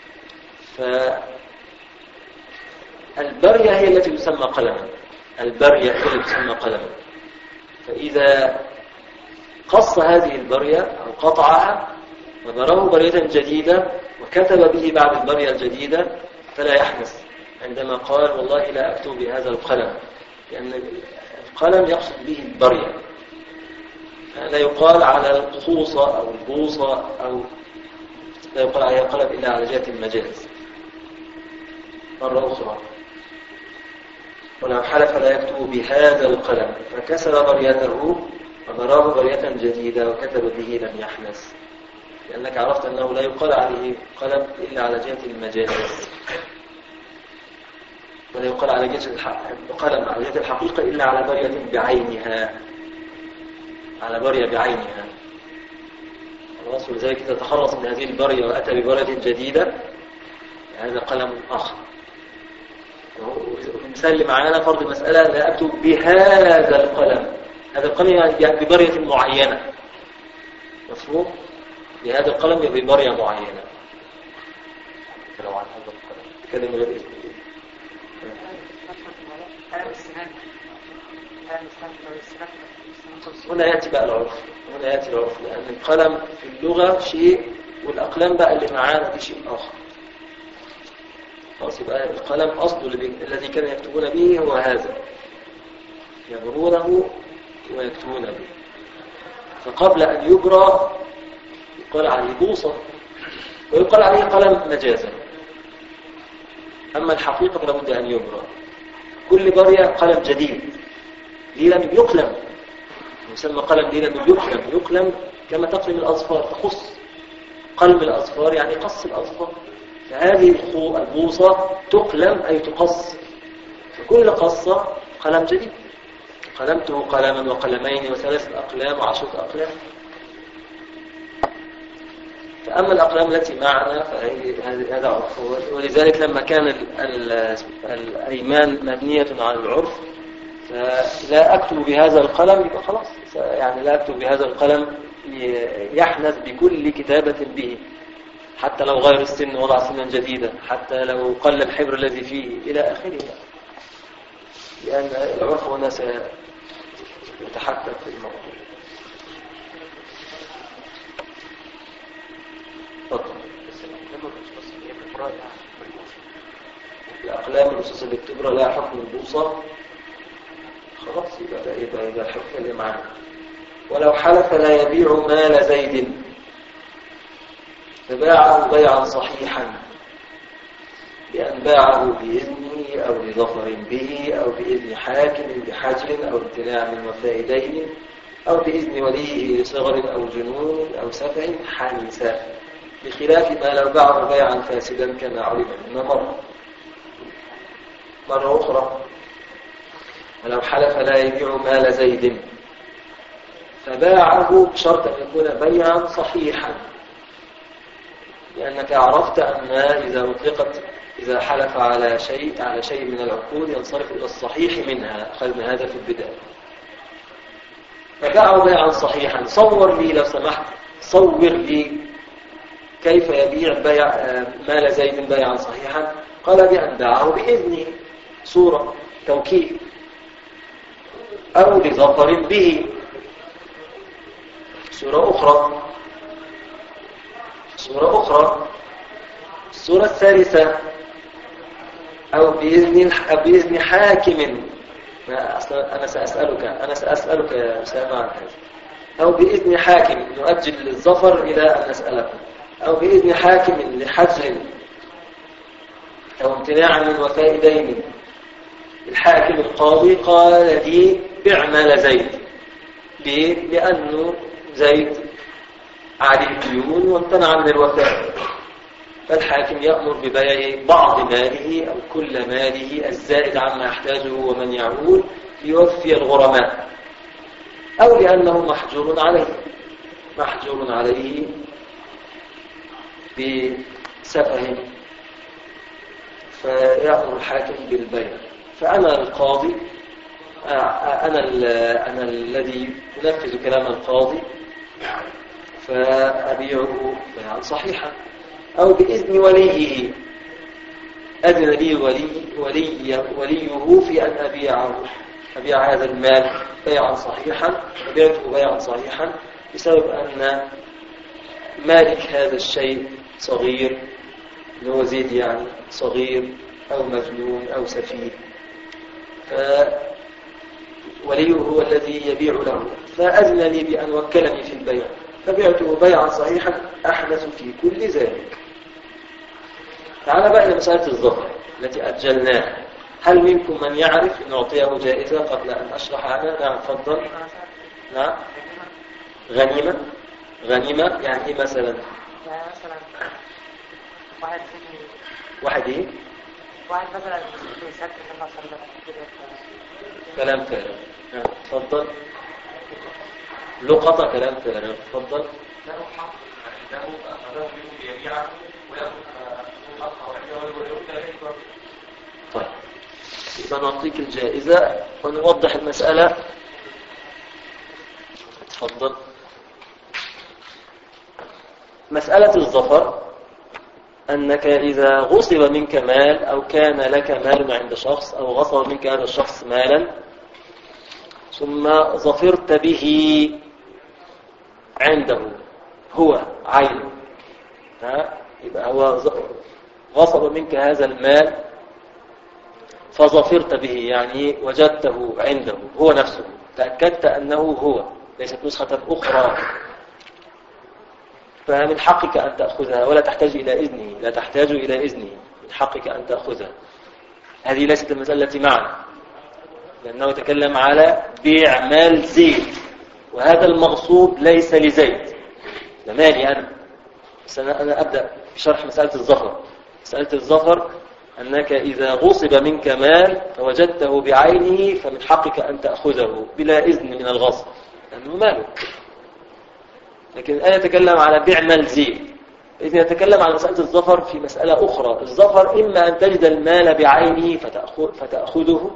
فالبرية هي التي تسمى قلما، البرية هي التي تسمى قلما. فإذا قص هذه البرية أو قطعها وبراه برية جديدة وكتب به بعد البرية الجديدة فلا يحنس عندما قال والله لا أكتب بهذا القلم، لأن القلم يقصد به البرية. لا يقال على القصوصة أو البوصة، أو لا يقال عليها قلم إلا على جهة المجاز. مرة أخرى، ولو حلف لا يكتب بهذا القلم فكسر بريته وبراه برية جديدة وكتب به لم يحنس، لأنك عرفت أنه لا يقال عليه قلم إلا على جهة المجاز، ولا يقال على جهة قلم على جهة الحقيقة إلا على برية بعينها، على برية بعينها، خلاص. ولذلك إذا تخلص من هذه البرية وأتى ببرية جديدة هذا قلم آخر. المثال اللي معانا فرض المسألة لا أكتب بهذا القلم، هذا القلم يعني ببرية معينة، مفهوم؟ بهذا القلم ببرية معينة. لو عن هذا القلم تكلم غير هنا يأتي بقى العرف، هنا يأتي العرف، لأن القلم في اللغة شيء والأقلام بقى اللي معانا دي شيء آخر. خلاص، يبقى القلم أصله الذي كانوا يكتبون به هو هذا، يبرونه ويكتبون به. فقبل أن يبرى يقال عليه بوصة ويقال عليه قلم مجازا، أما الحقيقة لابد أن يبرى. كل برية قلم جديد، ليه لم يقلم، يسمى قلم ليه لم يقلم. يقلم كما تقلم الأظفار، تقص. قلم الأظفار يعني قص الأظفار، فهذه البوصة تقلم أي تقص، فكل قصة قلم جديد. قلمته قلما وقلمين وثلاث أقلام وعشرة أقلام. فأما الأقلام التي معنا فهذا عرف، ولذلك لما كان الأيمان مبنية على العرف فلا أكتب بهذا القلم يبقى خلاص، يعني لا أكتب بهذا القلم يحنث بكل كتابة به، حتى لو غير السن وضع سنا جديدا، حتى لو قل الحبر الذي فيه إلى آخره، لأن العرف هنا سيتحكم في الموضوع. الأقلام الأساس اللي بتبرى لها حكم البوصة، خلاص يبقى ده الحكم اللي معانا. ولو حلف لا يبيع مال زيد فباعه بيعا صحيحا بأن باعه بإذنه أو لظفر به أو بإذن حاكم بحجر أو امتناع من وفاء دين أو بإذن وليه لصغر أو جنون أو سفه حنسا، بخلاف ما لو باعه بيعا فاسدا كما علم من مرة أخرى. ولو حلف لا يبيع مال زيد فباعه بشرط أن يكون بيعا صحيحا، لأنك عرفت أن إذا حلف على شيء من العقود ينصرف إلى الصحيح منها، أخذنا هذا في البداية. فباعه بيعا صحيحا. صور لي لو سمحت، صور لي كيف يبيع مال زيد بيعا صحيحا. قال بأن باعه بإذنه، صورة توكيد، أو لظفر به، صورة أخرى. الصورة الثالثة أو بإذن حاكم. أنا سأسألك يا أسامة عن هذا. أو بإذن حاكم، نؤجل الظفر إلى أن نسألكم. أو بإذن حاكم لحجر أو امتناع من وفاء دين. الحاكم القاضي قال لي بع مال زيد، لأنه زيد عليه الديون وامتنع من الوفاء، فالحاكم يأمر ببيع بعض ماله أو كل ماله الزائد عما يحتاجه ومن يعول ليوفي الغرماء، أو لأنه محجور عليه بسفه فيأمر الحاكم بالبيع. فأنا القاضي، أنا الذي أنفذ كلام القاضي فأبيعه بيعا صحيحا. أو بإذن وليه، أذن لي وليه في أن أبيع هذا المال بيعا صحيحا، أبيعته بيعا صحيحا بسبب أن مالك هذا الشيء صغير، اللي هو زيد يعني صغير أو مجنون أو سفيه، وليه هو الذي يبيع له، فأذن لي بأن وكلني في البيع فبيعته بيعا صحيحا أحدث في كل ذلك. تعال بقى إلى مسألة الظفر التي أجلناها. هل منكم من يعرف أن نعطيه جائزة قبل أن أشرح عنها؟ نعم، تفضل. نعم، غنيمة يعني إيه مثلا؟ يعني مثلا واحد إيه؟ واحد مثلا يسكت لما صلى كلام فارغ. نعم، تفضل. لقطة كلام فارغ. تفضل. طيب، يبقى نعطيك الجائزة ونوضح المسألة. تفضل. مسألة الظفر أنك إذا غصب منك مال أو كان لك مال عند شخص أو غصب منك هذا الشخص مالا ثم ظفرت به عنده، هو عينه، يبقى هو غصب منك هذا المال فظفرت به، يعني وجدته عنده هو نفسه، تأكدت أنه هو، ليست نسخة أخرى، فمن حقك أن تأخذها ولا تحتاج إلى إذنه، لا تحتاج إلى إذنه، من حقك أن تأخذها. هذه ليست المسألة التي معنا، لأنه يتكلم على بيع مال زيد، وهذا المغصوب ليس لزيد، ده مالي أنا. بس أنا أبدأ بشرح مسألة الظفر. مسألة الظفر أنك إذا غصب منك مال فوجدته بعينه فمن حقك أن تأخذه بلا إذن من الغصب، لأنه مالك. لكن الآن يتكلم على بيع مال زيد. إذن يتكلم على مسألة الظفر في مسألة أخرى. الظفر إما أن تجد المال بعينه فتأخذه،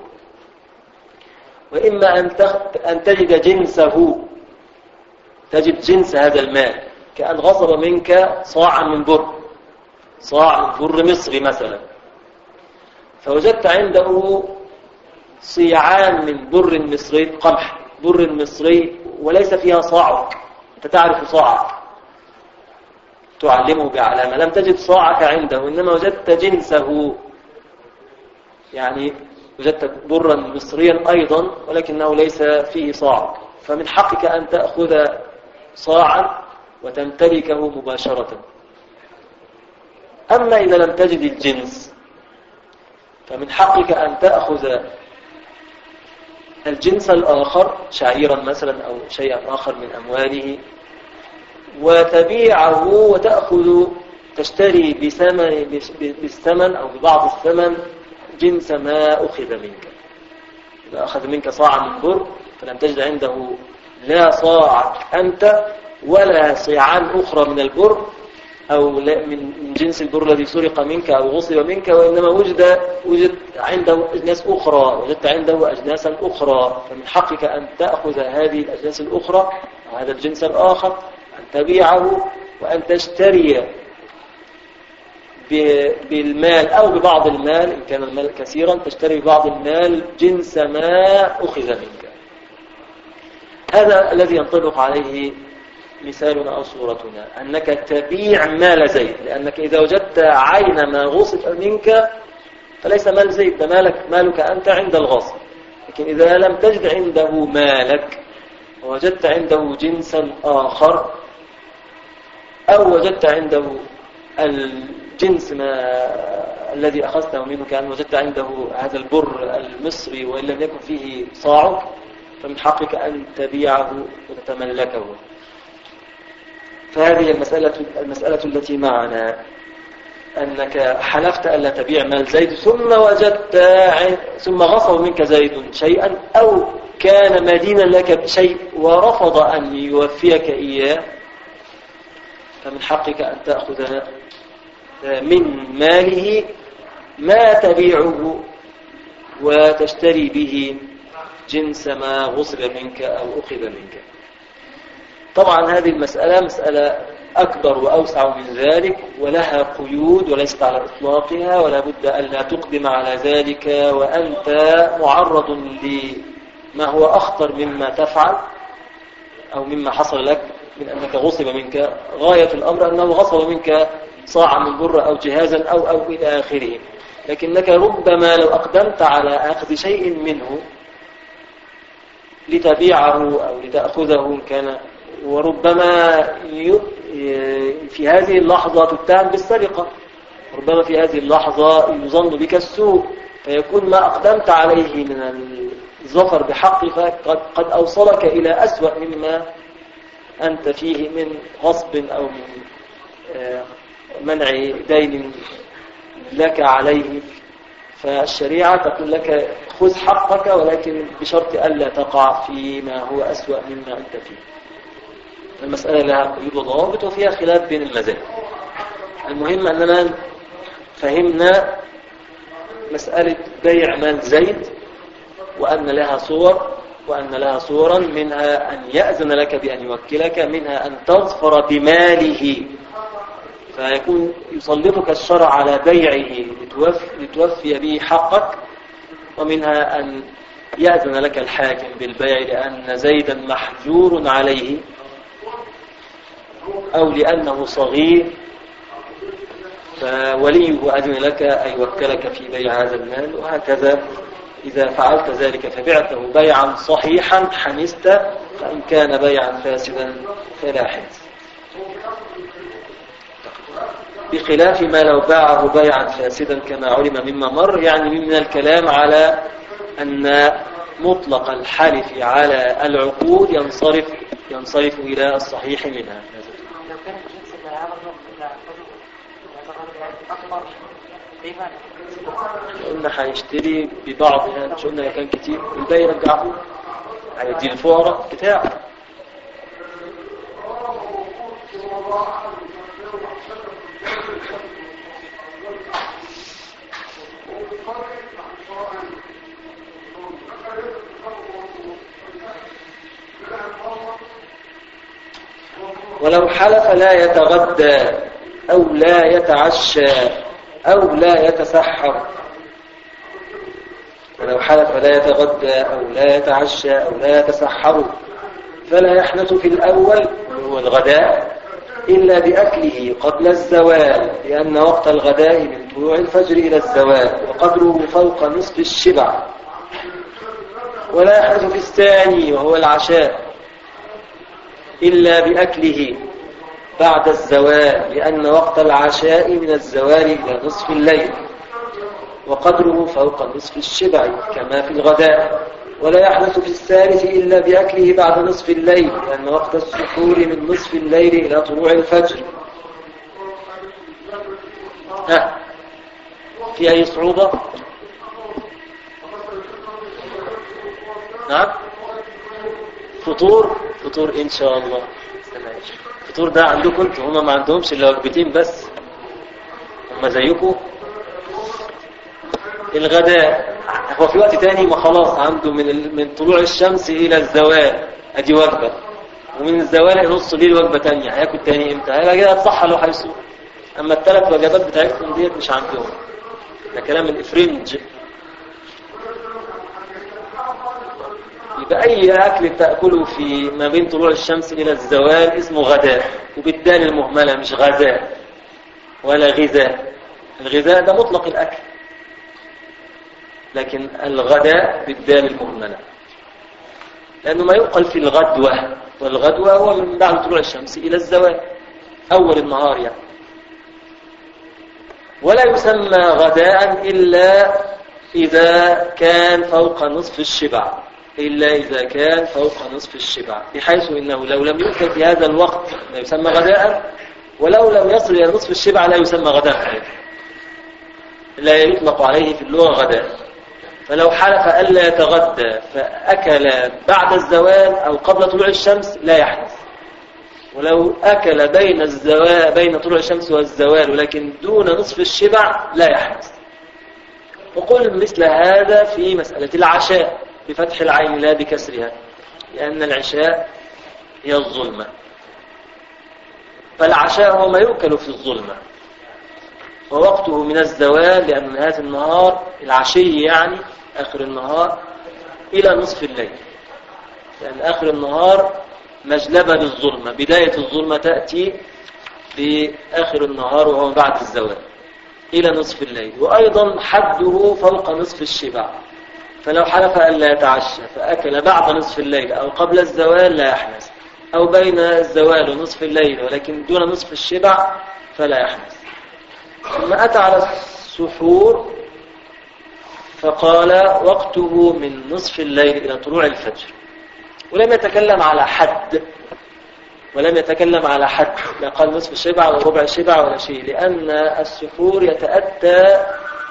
وإما أن تجد جنسه، تجد جنس هذا المال، كأن غصب منك صاعا من بر، صاع من بر مصري مثلا، فوجدت عنده صيعان من بر مصري، قمح بر مصري، وليس فيها صاعك، أنت تعرف صاعك تعلمه بعلامة، لم تجد صاعك عنده، إنما وجدت جنسه، يعني وجدت برا مصريا أيضا ولكنه ليس فيه صاعك، فمن حقك أن تأخذ صاعا وتمتلكه مباشرة. أما إذا لم تجد الجنس فمن حقك أن تأخذ الجنس الآخر، شعيرا مثلا أو شيئا آخر من أمواله، وتبيعه وتأخذ، تشتري بالثمن أو ببعض الثمن جنس ما أخذ منك. إذا أخذ منك صاعا من بر فلم تجد عنده لا صاعك أنت ولا صيعان أخرى من البر أو من جنس البر الذي سرق منك أو غصب منك، وإنما وجد عنده أجناس أخرى، وجدت عنده أجناسا أخرى، فمن حقك أن تأخذ هذه الأجناس الأخرى أو هذا الجنس الآخر، أن تبيعه وأن تشتري بالمال أو ببعض المال، إن كان المال كثيرا تشتري ببعض المال جنس ما أخذ منك. هذا الذي ينطبق عليه مثالنا أو صورتنا، أنك تبيع مال زيد، لأنك إذا وجدت عين ما غصب منك فليس مال زيد، ده مالك أنت عند الغصب. لكن إذا لم تجد عنده مالك ووجدت عنده جنسا آخر، أو وجدت عنده الجنس الذي أخذته منه، كان وجدت عنده هذا البر المصري وإن لم يكن فيه صاعك، فمن حقك أن تبيعه وتتملكه. فهذه المسألة التي معنا، أنك حلفت ألا تبيع مال زيد ثم غصب منك زيد شيئا، أو كان مدينا لك بشيء ورفض أن يوفيك إياه، فمن حقك أن تأخذ من ماله ما تبيعه وتشتري به جنس ما غصب منك أو أخذ منك. طبعا هذه المسألة مسألة أكبر وأوسع من ذلك، ولها قيود وليست على إطلاقها، ولا بد أن لا تقدم على ذلك وأنت معرض لما هو أخطر مما تفعل أو مما حصل لك من أنك غصب منك. غاية الأمر أنه غصب منك صاعا من بر أو جهازا أو إلى آخره، لكنك ربما لو أقدمت على أخذ شيء منه لتبيعه أو لتأخذه كان، وربما في هذه اللحظة تتهم بالسرقة، ربما في هذه اللحظة يظن بك السوء، فيكون ما أقدمت عليه من الظفر بحقك قد أوصلك إلى أسوأ مما أنت فيه من غصب أو من منع دين لك عليه. فالشريعة تقول لك خذ حقك، ولكن بشرط ألا تقع فيما هو أسوأ مما أنت فيه. المسألة لها قيود وضوابط وفيها خلاف بين المذاهب. المهم أننا فهمنا مسألة بيع مال زيد، وأن لها صور، وأن لها صورا، منها أن يأذن لك بأن يوكلك، منها أن تظفر بماله فيكون يسلطك الشرع على بيعه لتوفي به حقك، ومنها أن يأذن لك الحاكم بالبيع لأن زيدا محجور عليه أو لأنه صغير، فوليه أذن لك أي وكلك في بيع هذا المال. وهكذا إذا فعلت ذلك فبعته بيعا صحيحا حنست، فإن كان بيعا فاسدا فلا حنس، بخلاف ما لو باعه بيعا فاسدا كما علم مما مر. يعني من الكلام على أن مطلق الحلف على العقود ينصرف إلى الصحيح منها. لو كان الجنس اللي هيعرض إلى أكبر قيمة قلنا هيشتري ببعضها، مش قلنا كان كتير الباقي يرجعه هيدي الفقراء بتاعه. ولو حلف لا يتغدى أو لا يتعشى أو لا يتسحر، ولو حلف لا يتغدى أو لا يتعشى أو لا يتسحر فلا يحنث في الأول هو الغداء إلا بأكله قبل الزوال، لأن وقت الغداء من طلوع الفجر إلى الزوال وقدره فوق نصف الشبع. ولا يحنث في الثاني وهو العشاء إلا بأكله بعد الزوال، لأن وقت العشاء من الزوال إلى نصف الليل وقدره فوق نصف الشبع كما في الغداء. ولا يحدث في الثالث إلا بأكله بعد نصف الليل، لأن وقت السحور من نصف الليل إلى طلوع الفجر. في أي صعوبة؟ نعم. فطور إن شاء الله. الفطور ده عندكم انتم، هما ما عندهمش الا وجبتين بس، هما زيكم. الغداء هو في وقت تاني ما خلاص عنده من طلوع الشمس الى الزوال ادي وجبه، ومن الزوال الى نص الليل وجبه تانية. هياكل تاني امتى؟ هيبقى كده صح لو هيصوم. اما الثلاث وجبات بتاعتهم ديت مش عندهم، ده كلام الافرنج. يبقى أي أكل تأكله في ما بين طلوع الشمس إلى الزوال اسمه غداء، وبالدال المهملة، مش غذاء ولا غذاء. الغذاء ده مطلق الأكل، لكن الغداء بالدال المهملة، لأنه ما يقال في الغدوة، والغدوة هو من بعد طلوع الشمس إلى الزوال أول النهار يعني. ولا يسمى غداء إلا إذا كان فوق نصف الشبع، بحيث إنه لو لم يؤكل في هذا الوقت لا يسمى غداء، ولو لم يصل إلى نصف الشبع لا يسمى غداء، لا يطلق عليه في اللغة غداء. فلو حلف ألا يتغدى فأكل بعد الزوال أو قبل طلوع الشمس لا يحدث، ولو أكل بين طلوع الشمس والزوال ولكن دون نصف الشبع لا يحدث. وقل مثل هذا في مسألة العشاء بفتح العين لا بكسرها، لأن العشاء هي الظلمة، فالعشاء هو ما يؤكل في الظلمة، ووقته من الزوال لأن نهاية النهار العشي يعني آخر النهار إلى نصف الليل، لأن آخر النهار مجلبة للظلمة، بداية الظلمة تأتي بآخر النهار وهو بعد الزوال إلى نصف الليل. وأيضا حده فوق نصف الشبع، فلو حلف ألا يتعشى فأكل بعد نصف الليل أو قبل الزوال لا يحنث، أو بين الزوال ونصف الليل ولكن دون نصف الشبع فلا يحنث. ثم أتى على السحور فقال وقته من نصف الليل إلى طلوع الفجر، ولم يتكلم على حد، لا قال نصف الشبع وربع الشبع ولا شيء، لأن السحور يتأتى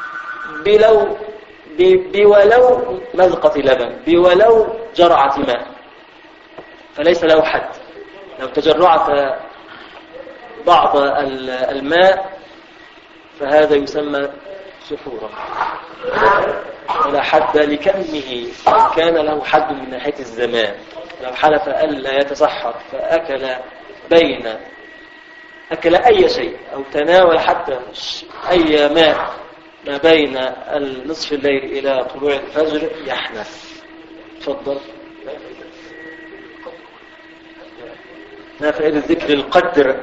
بولو مذقة لبن، بولو جرعة ماء، فليس له حد. لو تجرعت بعض الماء فهذا يسمى سحورا، ولا حد لكمه. كان له حد من ناحية الزمان، لو حلف ألا يتسحر فأكل أكل أي شيء أو تناول حتى أي ماء ما بين نصف الليل إلى طلوع الفجر يحنث، تفضل. ما فائدة ذكر القدر؟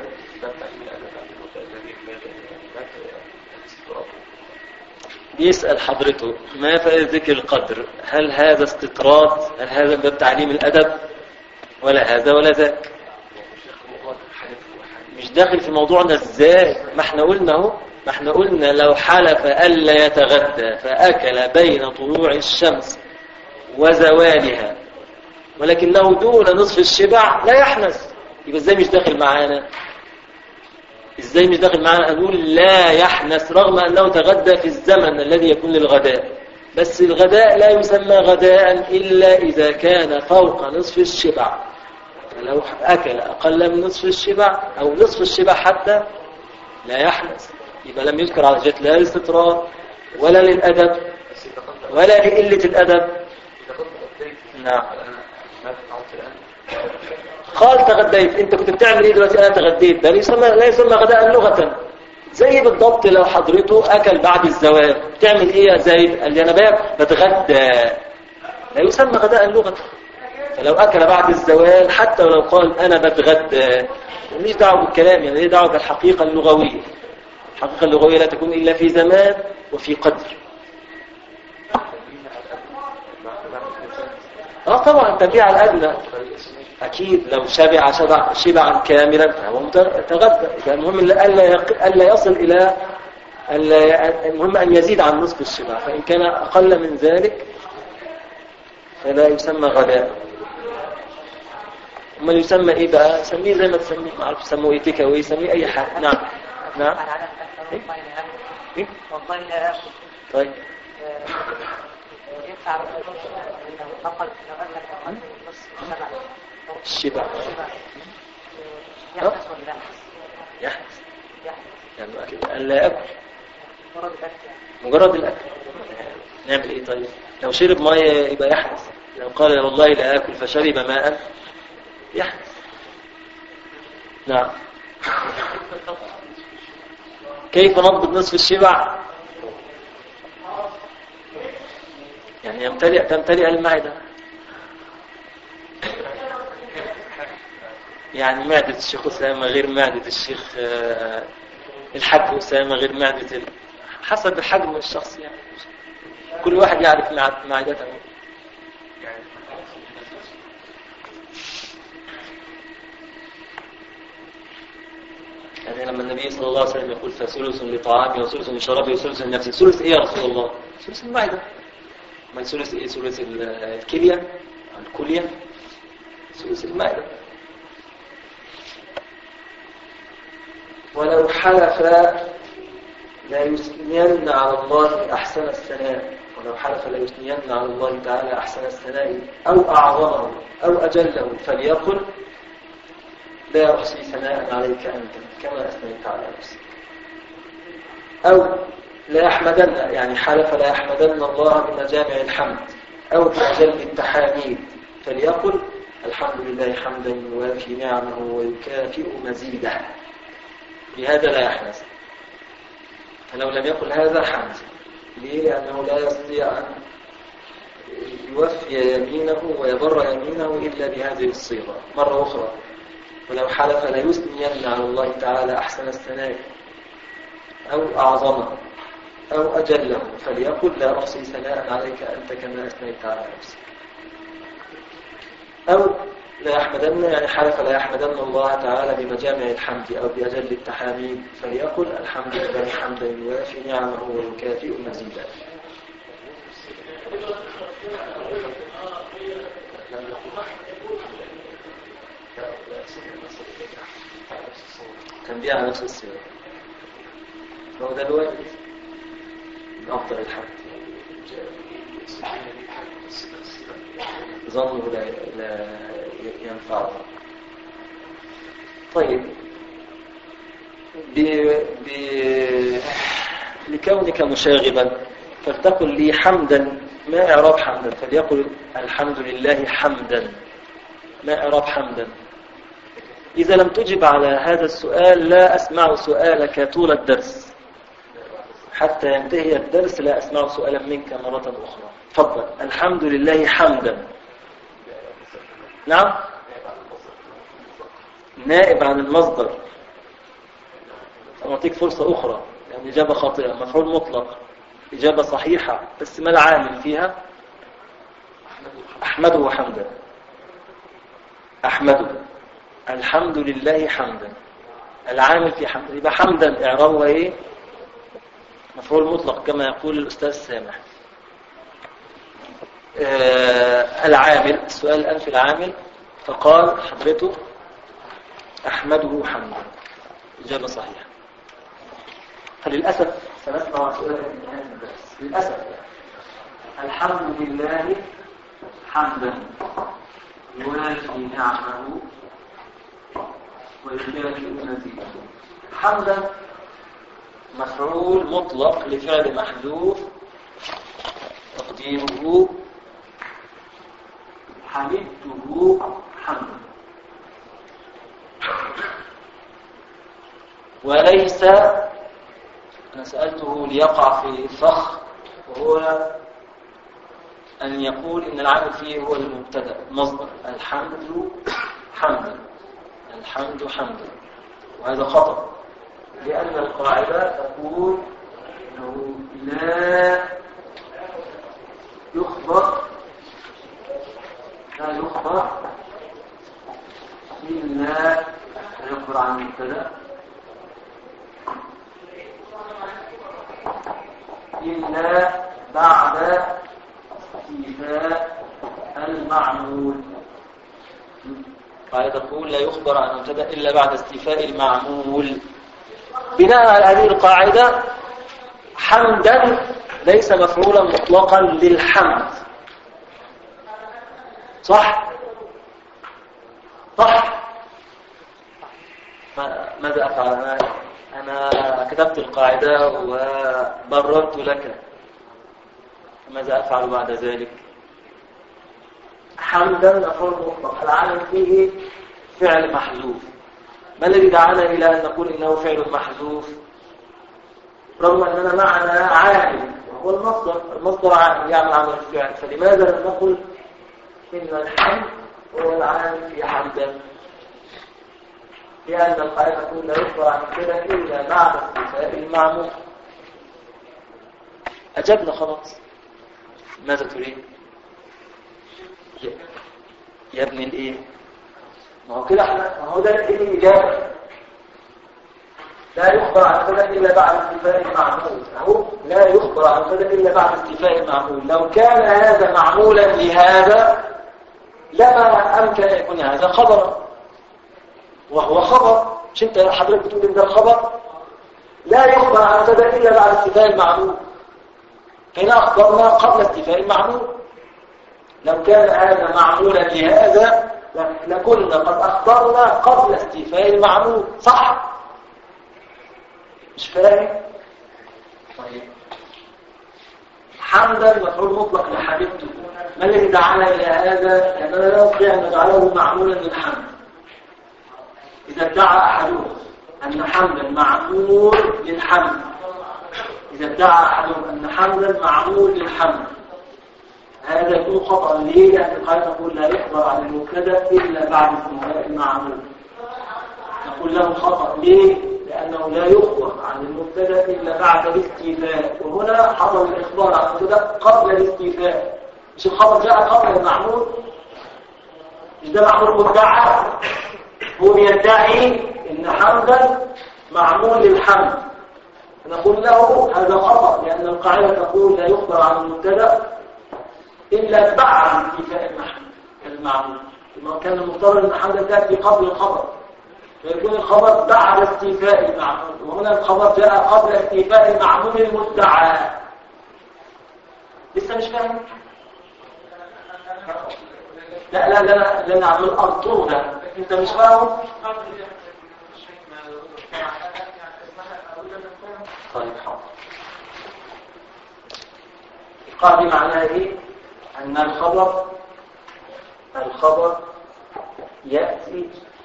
يسأل حضرته ما فائدة ذكر القدر؟ هل هذا استطراد؟ هل هذا باب تعليم الأدب؟ ولا هذا ولا ذاك؟ مش داخل في موضوعنا ازاي؟ ما احنا قلنا لو حلف ألا يتغدى فأكل بين طلوع الشمس وزوالها ولكنه دون نصف الشبع لا يحنث، يبقى ازاي مش داخل معانا؟ ازاي مش داخل معانا؟ نقول لا يحنث رغم أنه تغدى في الزمن الذي يكون للغداء، بس الغداء لا يسمى غداء إلا إذا كان فوق نصف الشبع. فلو أكل أقل من نصف الشبع أو نصف الشبع حتى لا يحنث، يبقى لم يذكر على جهة لا للاستطراد ولا للأدب ولا لقلة الأدب. نعم. قال تغديت، انت كنت بتعمل ايه دلوقتي؟ انا تغديت، ده لا يسمى غداء لغة. زي بالضبط لو حضرته اكل بعد الزوال بتعمل ايه يا زيد؟ قال لي انا بتغدى، لا يسمى غداء لغة. فلو اكل بعد الزوال حتى ولو قال انا بتغدى ماليش دعوه بالكلام، يعني ليه دعوه بالحقيقة اللغوية. الحقيقة اللغوية لا تكون الا في زمان وفي قدر. طبعا التنبيه على الأدنى أكيد. لو شبعا كاملا فهو تغدى. المهم ألا يصل إلى المهم أن يزيد عن نصف الشبع، فإن كان أقل من ذلك فلا يسمى غداء. أما يسمى إيه بقى؟ يسميه زي ما تسميه، ما أعرف يسموه إيه، تيكا أو يسميه أي حاجة. نعم نعم. إيه؟ والله لا أكل. طيب ينفع إنه نقل لو قال لك أقل من نصف الشبع يحدث ولا لا؟ يحدث يعني ألا يأكل مجرد الأكل. نعمل إيه طيب؟ لو شرب ماء يبقى يحدث. لو قال والله لا أكل فشرب ماء يحدث. نعم. كيف نضبط نصف الشبع؟ يعني تمتلئ المعدة، يعني معدة الشيخ أسامة غير معدة الشيخ الحاج أسامة غير معدة حسب حجم الشخص، يعني كل واحد يعرف معدته. يعني لما النبي صلى الله عليه وسلم يقول فثلث لطعامي وثلث لشرابي وثلث لنفسي، ثلث ايه يا رسول الله؟ ثلث المعدة. ما ثلث ايه؟ ثلث الكلية، الكلية، ثلث المعدة. ولو حلف لا يثنين على الله أحسن الثناء، ولو حلف لا يثنين على الله تعالى أحسن الثناء أو أعظمه أو أجله فليقل لا أحصي ثناء عليك أنت كما أثنيت على نفسك. أو لا يحمدن، يعني حلف لا يحمدن الله بمجامع الحمد أو بأجل التحاميد فليقل الحمد لله حمدا يوافي نعمه ويكافئ مزيده، بهذا لا يحنث. فلو لم يقل هذا حنث. ليه؟ لأنه لا يستطيع أن يوفي يمينه ويبر يمينه إلا بهذه الصيغة مرة أخرى. ولو حلف لا يثنين على الله تعالى أحسن الثناء أو أعظمه أو أجله فليقل لا أحصي ثناء عليك أنت كما أثنيت على نفسك. أو لا يحمدن، يعني حلف لا يحمدن الله تعالى بمجامع الحمد أو بأجل التحاميد فليقل الحمد لله حمدا يوافي نعمه ويكافئ مزيدا. تنبيه على نفس السيرة، فهو ده الواجب من أفضل الحمد. ظنه لا ينفعه. طيب لكونك مشاغبا فلتقل لي حمدا، ما إعراب حمدا؟ فليقل الحمد لله حمدا، ما إعراب حمدا؟ إذا لم تجب على هذا السؤال لا أسمع سؤالك طول الدرس حتى ينتهي الدرس، لا أسمع سؤالا منك مرة أخرى. تفضل. الحمد لله حمدا، نعم، نائب عن المصدر. أعطيك فرصة أخرى، يعني إجابة خاطئة. مفعول مطلق، إجابة صحيحة، بس ما العامل فيها؟ أحمده حمدا. أحمده، الحمد لله حمدا، العامل في حمدا. يبقى حمدا إعرابها إيه؟ مفعول مطلق كما يقول الأستاذ سامح. العامل، السؤال الآن في العامل، فقال حضرته أحمده حمدا، إجابة صحيحة. فللأسف سنسمع سؤالا من هذا الدرس للأسف. الحمد لله حمدا يوافي نعمه ويكافئ مزيده. حمدا مفعول مطلق لفعل محذوف تقديره حمدته حمدا، وليس، أنا سألته ليقع في فخ، وهو أن يقول إن العامل فيه هو المبتدأ المصدر الحمد حمدا، الحمد حمدا، وهذا خطأ، لأن القاعدة تقول أنه لا يخبر إلا يخبر عن المبتدأ إلا بعد استيفاء المعمول. قاعدة تقول لا يخبر عن المبتدأ إلا بعد استيفاء المعمول. بناء على هذه القاعدة حمدا ليس مفعولا مطلقا للحمد. صح؟ ماذا أفعل؟ أنا كتبت القاعدة وبررت لك، ماذا أفعل بعد ذلك؟ حمدا مفعول مطلق، العامل فيه فعل محذوف. ما الذي دعانا إلى أن نقول إنه فعل محذوف رغم أننا معنا عامل وهو المصدر عامل يعمل عمل الفعل؟ فلماذا لم نقل إن الحمد هو العامل في حمدا؟ لأن القاعدة تقول لا يخبر عن كده إلا بعد استيفاء المعمول. أجبنا خلاص، ماذا تريد؟ يا ابن الإيه؟ ما هو كده ما هو ده الإجابة. لا يخبر عن كده إلا بعد استيفاء المعمول. أهو لا يخبر عن كده إلا بعد استيفاء المعمول. لو كان هذا معمولا لهذا لما أمكن أن يكون هذا خبرا، وهو خبر. مش انت حضرتك بتقول ان ده الخبر؟ لا يخبر عن كده الا بعد استيفاء المعمول. هنا اخبرنا قبل استيفاء المعمول. لو كان هذا معمولا لهذا لكنا قد اخبرنا قبل استيفاء المعمول. صح؟ مش فاهم؟ طيب حمدا مفعول مطلق لحبيبته. ما الذي دعانا الى هذا؟ لاننا لا نستطيع ان نجعله معمولا للحمد. إذا ادعى أحدهم أن حمدا معمول للحمد، إذا ادعى أحدهم أن حمدا معمول للحمد، هذا يكون خطأ. ليه؟ لأن القاعدة تقول لا يخبر عن المبتدأ إلا بعد استيفاء المعمول. نقول له خطأ. ليه؟ لأنه لا يخبر عن المبتدأ إلا بعد الاستيفاء، وهنا حصل الإخبار عن المبتدأ قبل الاستيفاء. مش الخبر جاء قبل المعمول؟ مش ده معمول مدعى؟ هو يدعي ان حمدا معمول للحمد، نقول له هذا خطأ، لأن القاعدة تقول لا يخبر عن المبتدأ إلا بعد استيفاء المعمول. لما كان المفترض ان حمدا تأتي قبل الخبر، فيكون الخبر بعد استيفاء المعمول، وهنا الخبر جاء قبل استيفاء المعمول المدعى. لسه مش فاهم؟ لا نعمل أرطولة. انت مش فاهم؟ طيب حاضر. القاعدة معناها ايه؟ ان الخبر يأتي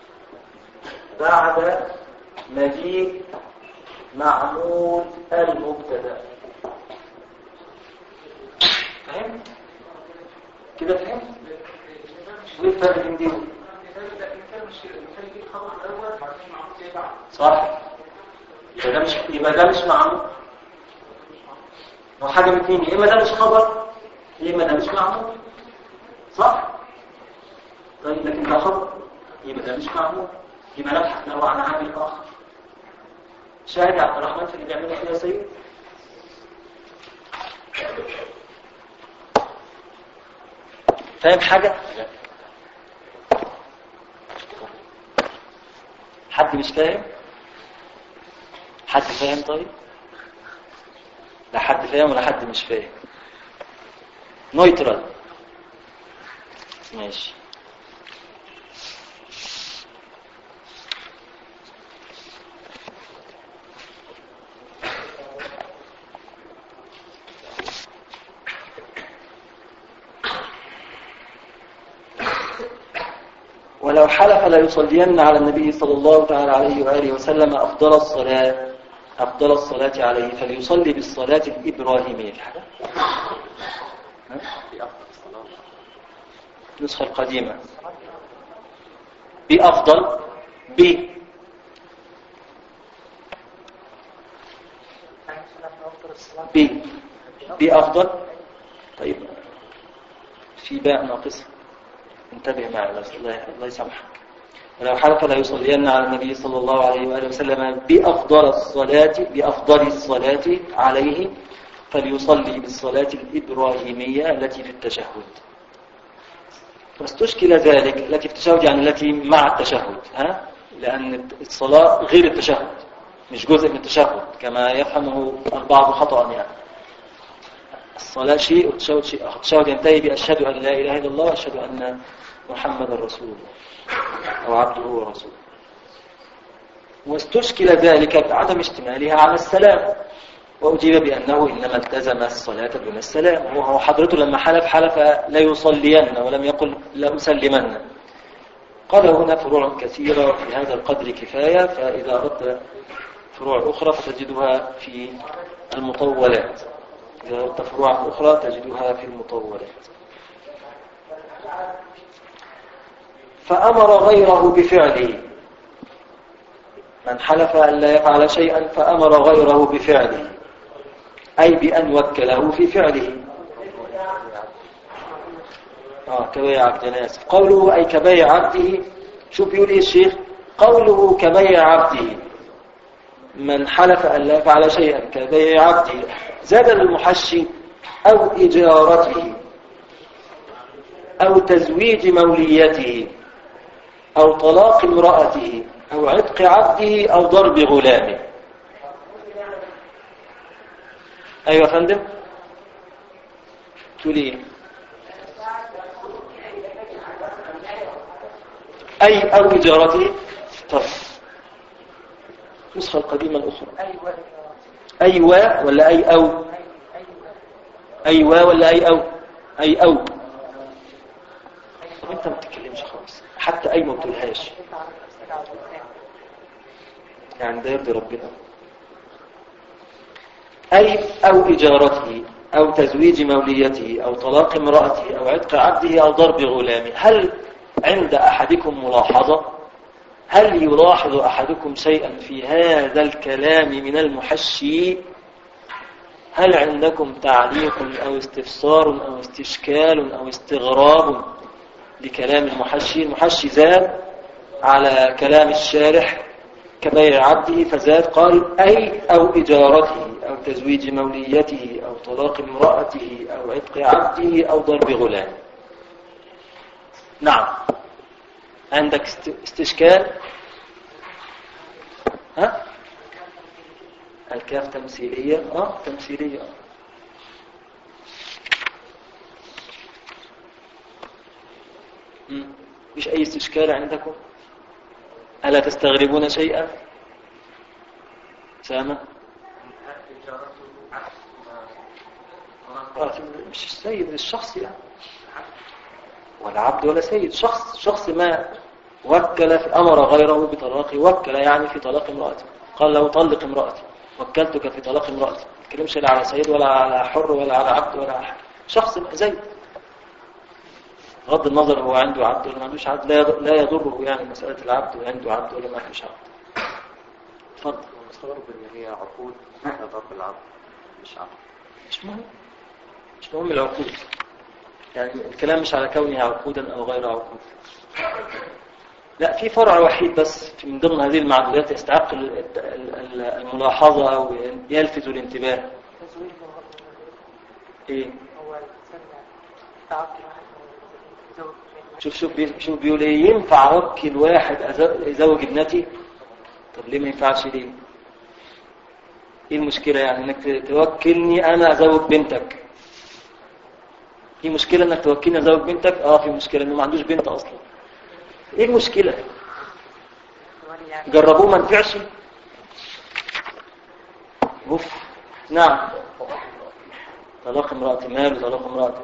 بعد مجيء معمول المبتدأ. فهمت؟ كده فهمت؟ ايه الفرق بين دي؟ صح. يبقى ده مش معمول. لو حاجه من اثنين، يا اما ده مش خبر يا اما ده مش معمول. صح. طيب لكن ده خبر يبقى ده مش معمول، يبقى نبحث له عن عامل اخر. شاهد عبد الرحمن في اللي بيعمله كده يا سيد. فاهم حاجه؟ حد مش فاهم؟ حد فاهم؟ طيب لا حد فاهم ولا حد مش فاهم. نويترال. ماشي. ولو حلف لا يصلين على النبي صلى الله تعالى عليه وآله وسلم أفضل الصلاة عليه فليصلي بالصلاة الإبراهيمية. النسخة القديمة بأفضل بأفضل. طيب في باء ناقصة، انتبه معي الله يسامحك. ولو حلف لا يصلين على النبي صلى الله عليه وآله وسلم بأفضل الصلاة عليه فليصلي بالصلاة الإبراهيمية التي في التشهد. واستشكل ذلك. التي في التشهد يعني التي مع التشهد، لأن الصلاة غير التشهد، مش جزء من التشهد كما يفهمه البعض خطأ. يعني الصلاة شيء والتشهد شيء آخر. التشهد ينتهي بأشهد أن لا إله إلا الله وأشهد أن محمد رسول الله أو عبده ورسوله. واستشكل ذلك بعدم اشتمالها على السلام، وأجيب بأنه إنما التزم الصلاة دون السلام. وهو حضرته لما حلف لا يصلين ولم يقل لا أسلمن. قال هنا فروع كثيرة في هذا القدر كفاية، فإذا أردت فروع أخرى فتجدها في المطولات. إذا أردت فروع أخرى تجدها في المطولات. فأمر غيره بفعله. من حلف أن لا يفعل شيئا فأمر غيره بفعله، أي بأن وكله في فعله. كبيع عبد ناس. قوله أي كبيع عبده. شوف يقول إيه الشيخ؟ قوله كبيع عبده، من حلف أن لا يفعل شيئا كبيع عبده، زاد المحشي أو إجارته أو تزويج موليته أو طلاق امرأته أو عتق عبده أو ضرب غلامه. أيوة فندم تقول إيه؟ أي أو إجارته. طيب النسخة القديمة الأخرى أيوة ولا أي أو؟ أيوة ولا أي أو؟ أي أو. طب أنت ما بتتكلمش خالص، حتى أي ما بتقولهاش، يعني ده يرضي ربنا. أي أو إجارته أو تزويج موليته أو طلاق امرأته أو عتق عبده أو ضرب غلامه. هل عند أحدكم ملاحظة؟ هل يلاحظ أحدكم شيئا في هذا الكلام من المحشي؟ هل عندكم تعليق أو استفسار أو استشكال أو استغراب لكلام المحشي؟ المحشي زاد على كلام الشارح كبيع عبده فزاد قال أي أو إجارته أو تزويج موليته أو طلاق امرأته أو عتق عبده أو ضرب غلام. نعم عندك استشكال؟ الكاف تمثيلية. تمثيلية. مش أي استشكال عندكم؟ ألا تستغربون شيئا؟ سامة؟ مش السيد الشخص يعني، ولا عبد ولا سيد، شخص ما وكل أمر غيره بطلاق، وكل يعني في طلاق امرأته، قال له طلق امرأتي، وكلتك في طلاق امرأتي. ما تكلمش لا على سيد ولا على حر ولا على عبد ولا على حر. شخص زيد. بغض النظر هو عنده عبد ولا ما عندوش عبد، لا يضره يعني مسألة العبد وعنده عبد ولا ما عندوش عبد. اتفضل. مستغرب ان هي عقود ضرب العبد مش عبد. مش مهم العقود، يعني الكلام مش على كونها عقودا او غير عقود. لا، في فرع وحيد بس من ضمن هذه المعدودات يستحق الملاحظة او يلفت الانتباه. ايه؟ شوف بيقول ايه؟ ينفع اوكل واحد ازوج ابنتي؟ طب ليه ما ينفعش؟ ليه؟ ايه المشكلة يعني انك توكلني انا ازوج بنتك؟ في مشكلة انك توكلني ازوج بنتك؟ في مشكلة انه ما عندوش بنت اصلا. ايه المشكلة؟ جربوه ما نفعش. نعم. طلاق امرأتي ماله طلاق امرأتي؟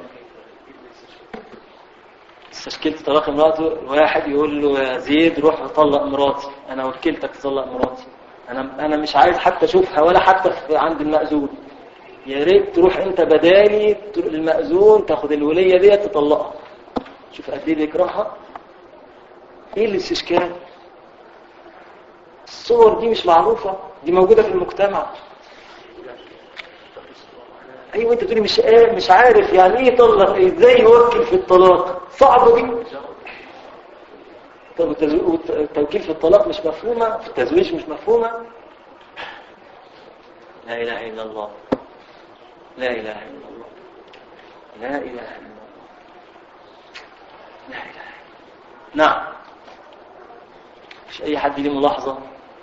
استشكلت طلاق امرأته، واحد يقول له يا زيد روح طلق مراتي، انا وكلتك تطلق مراتي، انا مش عايز حتى اشوفها ولا حتى عند المأذون، يا ريت تروح انت بدالي المأذون تاخد الولية دي تطلقها. شوف قد ايه بيكرهها. ايه الاستشكال؟ الصور دي مش معروفة، دي موجودة في المجتمع. ايوه انت تقولي مش عارف يعني ايه يطلق، ازاي يوكل في الطلاق؟ صعبة دي. طب التوكيل في الطلاق مش مفهومة، في التزويج مش مفهومة. لا اله الا الله، لا اله الا الله، لا اله الا الله، لا اله. نعم. مش اي حد ليه ملاحظة؟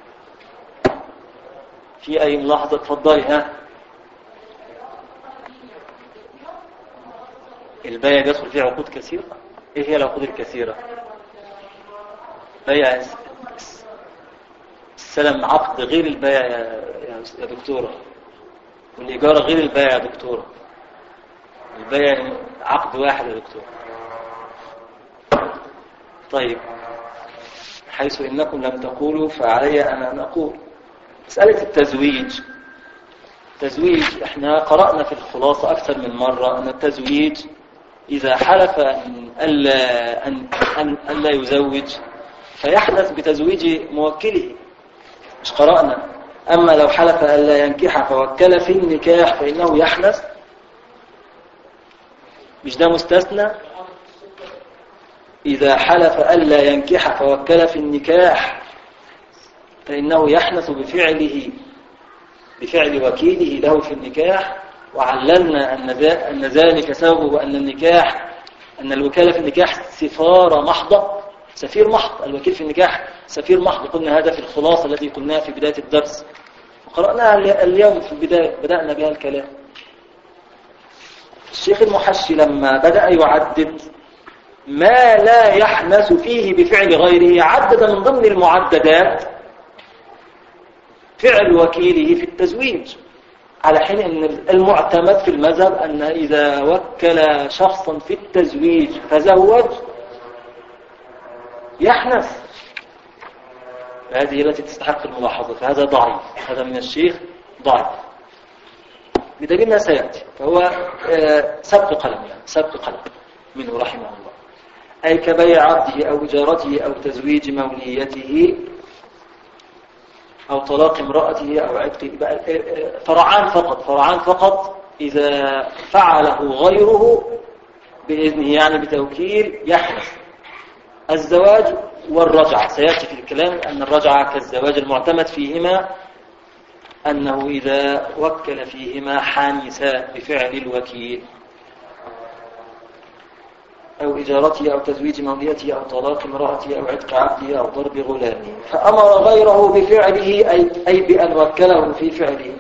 في اي ملاحظة؟ اتفضلي. ها، البيع يدخل فيه عقود كثيرة. ايه هي العقود الكثيرة؟ بيع السلم عقد غير البيع يا دكتورة، والإجارة غير البيع يا دكتورة. البيع عقد واحد يا دكتورة. طيب، حيث إنكم لم تقولوا فعلي أنا أن أقول. مسألة التزويج، احنا قرأنا في الخلاصة أكثر من مرة أن التزويج إذا حلف أن لا يزوج فيحدث بتزويج موكله. مش قرأنا أما لو حلف أن لا ينكح فوكل في النكاح فإنه يحدث؟ مش ده مستثنى؟ إذا حلف أن لا ينكح فوكل في النكاح فإنه يحدث بفعل وكيله له في النكاح. وعلمنا أن ذلك سببه أن الوكالة في النكاح سفارة محضة، سفير محض. الوكيل في النكاح سفير محض. قلنا هذا في الخلاصة التي قلناها في بداية الدرس، وقرأناها اليوم في البداية، بدأنا بها الكلام. الشيخ المحشي لما بدأ يعدد ما لا يحنث فيه بفعل غيره، عدد من ضمن المعددات فعل وكيله في التزويج، على حين أن المعتمد في المذهب أن إذا وكل شخصا في التزويج فزوج يحنث. هذه التي تستحق الملاحظة. فهذا ضعيف، هذا من الشيخ ضعيف بدليل ما سيأتي. فهو سبق قلم، يعني سبق قلم منه رحمه الله. أي كبيع عبده أو إجارته أو تزويج موليته أو طلاق امرأته أو عتق. فرعان فقط إذا فعله غيره بإذنه، يعني بتوكيل، يحدث. الزواج والرجعة سيأتي في الكلام أن الرجعة كالزواج المعتمد فيهما أنه إذا وكل فيهما حانثا بفعل الوكيل، أو إجارته أو تزويج موليته أو طلاق امرأته أو عتق عبده أو ضرب غلامه، فأمر غيره بفعله أي بأن وكله في فعله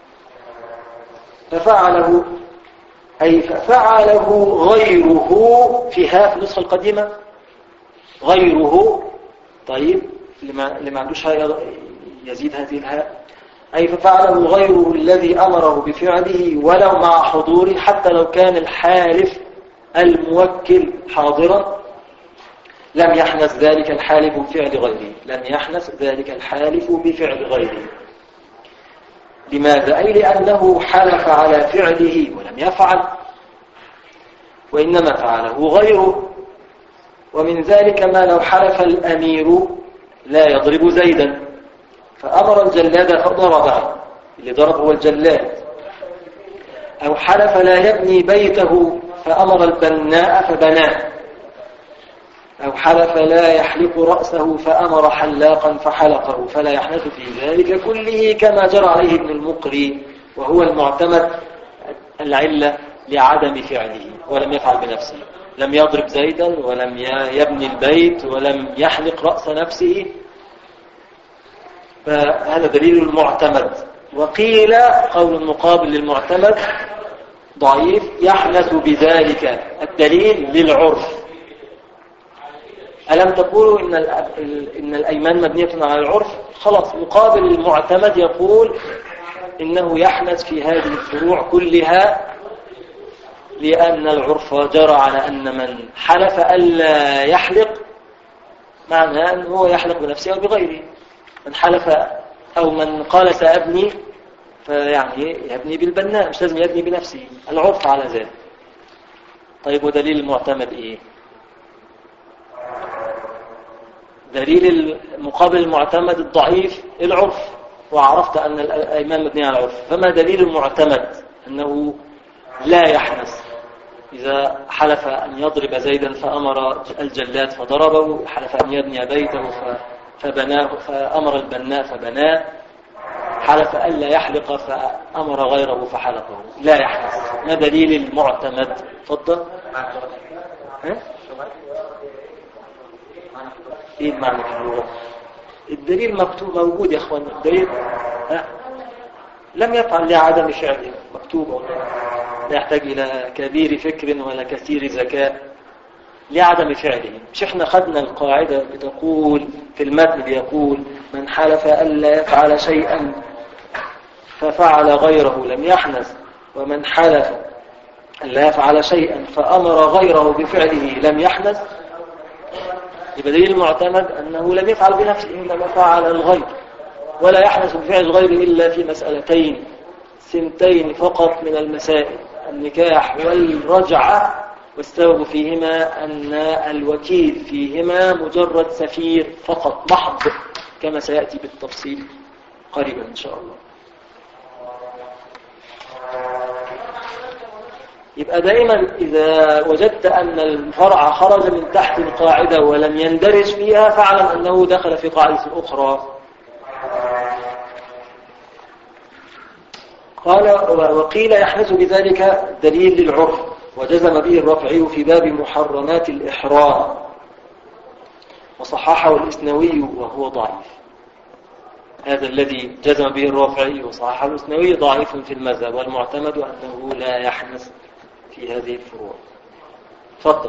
ففعله، أي ففعله غيره في النسخة القديمة غيره. طيب، اللي ما عندوش يزيد هذه الهاء. أي ففعله غيره الذي أمره بفعله ولو مع حضوره، حتى لو كان الحالف الموكل حاضرا لم يحنث ذلك الحالف بفعل غيره، لم يحنث ذلك الحالف بفعل غيره. لماذا؟ أي لأنه حلف على فعله ولم يفعل، وإنما فعله غيره. ومن ذلك ما لو حلف الأمير لا يضرب زيدا فأمر الجلاد فضربه، اللي ضرب هو الجلاد، أو حلف لا يبني بيته فأمر البناء فبناه، أو حلف لا يحلق رأسه فأمر حلاقا فحلقه، فلا يحنث في ذلك كله كما جرى عليه ابن المقري، وهو المعتمد العلة لعدم فعله ولم يفعل بنفسه، لم يضرب زيدا ولم يبني البيت ولم يحلق رأس نفسه، فهذا دليل المعتمد. وقيل قول المقابل للمعتمد ضعيف يحنث بذلك، الدليل للعرف. ألم تقولوا إن الأيمان مبنية على العرف؟ خلاص، مقابل المعتمد يقول إنه يحنث في هذه الفروع كلها، لأن العرف جرى على أن من حلف ألا يحلق معناه أنه هو يحلق بنفسه أو بغيره. من حلف أو من قال سأبني فيعني يبني بالبناء، مش لازم يبني بنفسه، العرف على ذلك. طيب ودليل المعتمد إيه؟ دليل المقابل المعتمد الضعيف العرف، وعرفت أن الأيمان مبنية على العرف، فما دليل المعتمد أنه لا يحنث؟ إذا حلف أن يضرب زيدا فأمر الجلاد فضربه، حلف أن يبني بيته فبناه فأمر البناء فبناه، حلف ألا يحلق فأمر غيره فحلقه، لا يحنث. ما دليل المعتمد؟ تفضل. ايه المعنى في اللغة؟ الدليل مكتوب موجود يا اخوان، الدليل لم يفعل لعدم فعله، مكتوب، لا يحتاج الى كبير فكر ولا كثير ذكاء، لعدم فعله. مش احنا خدنا القاعدة بتقول في المتن بيقول من حلف ألا يفعل شيئا ففعل غيره لم يحنث، ومن حلف ألا يفعل شيئا فأمر غيره بفعله لم يحنث. يبقى دليل المعتمد أنه لم يفعل بنفسه إنما فعل الغير، ولا يحنث بفعل الغير إلا في مسألتين سنتين فقط من المسائل، النكاح والرجعة، والسبب فيهما أن الوكيل فيهما مجرد سفير فقط محض، كما سيأتي بالتفصيل قريبا إن شاء الله. يبقى دائما إذا وجدت أن الفرع خرج من تحت القاعدة ولم يندرج فيها فاعلم أنه دخل في قاعدة أخرى. قال وقيل يحنث بذلك دليل للعرف، وجزم به الرافعي في باب محرمات الإحرام، وصححه الإسنوي وهو ضعيف. هذا الذي جزم به الرافعي وصححه الإسنوي ضعيف في المذهب، والمعتمد أنه لا يحنث في هذه الفروع. تفضل.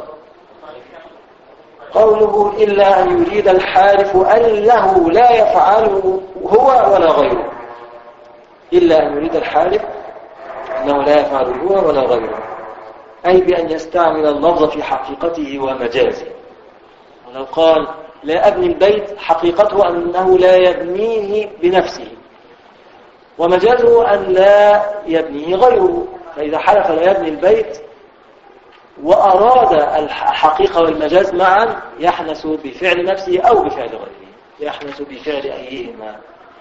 قوله إلا أن يريد الحالف أنه لا يفعله هو ولا غيره، إلا أن يريد الحالف أنه لا يفعله هو ولا غيره، أي بأن يستعمل اللفظ في حقيقته ومجازه. ولو قال لا أبني البيت، حقيقته أنه لا يبنيه بنفسه، ومجازه أن لا يبنيه غيره. فإذا حلف لا يبني البيت وأراد الحقيقة والمجاز معا يحنث بفعل نفسه أو بفعل غيره، يحنث بفعل أيهما،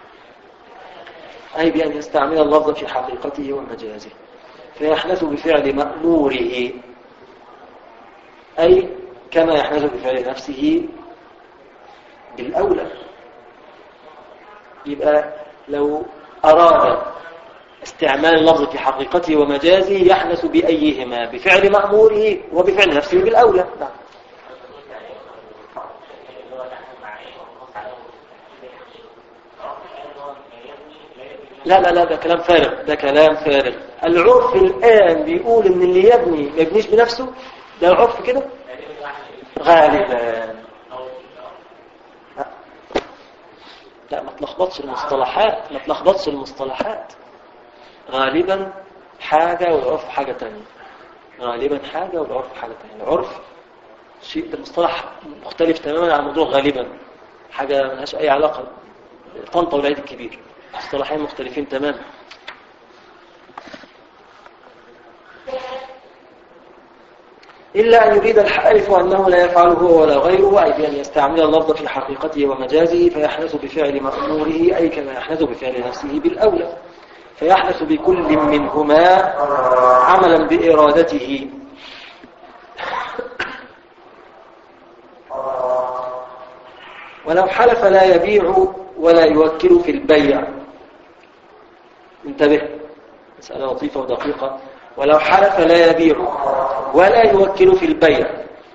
أي بأن يستعمل اللفظ في حقيقته ومجازه، فيحنث بفعل مأموره، أي كما يحنث بفعل نفسه بالأولى. يبقى لو أراد استعمال اللفظ في حقيقته ومجازه يحنث بأيهما، بفعل مأموره وبفعل نفسه بالأولى. لا لا لا، ده كلام فارغ، ده كلام فارغ. العرف الآن بيقول إن اللي يبني ما يبنيش بنفسه، ده العرف كده غالبا. لا، ما تلخبطش المصطلحات، ما تلخبطش المصطلحات. غالبا حاجة والعرف حاجة تانية، غالبا حاجة والعرف حاجة تانية. العرف شيء، المصطلح مختلف تماما عن موضوع غالبا، حاجة ملهاش أي علاقة. طنطا والعيد الكبير مصطلحين مختلفين تماما. إلا أن يريد الحالف أنه لا يفعله هو ولا غيره، أي بأن يستعمل اللفظ في حقيقته ومجازه، فيحنث بفعل مأموره أي كما يحنث بفعل نفسه بالأولى، فيحنث بكل منهما عملا بإرادته. ولو حلف لا يبيع ولا يوكل في البيع، انتبه، مسألة لطيفة ودقيقة. ولو حلف لا يبيع ولا يوكل في البيع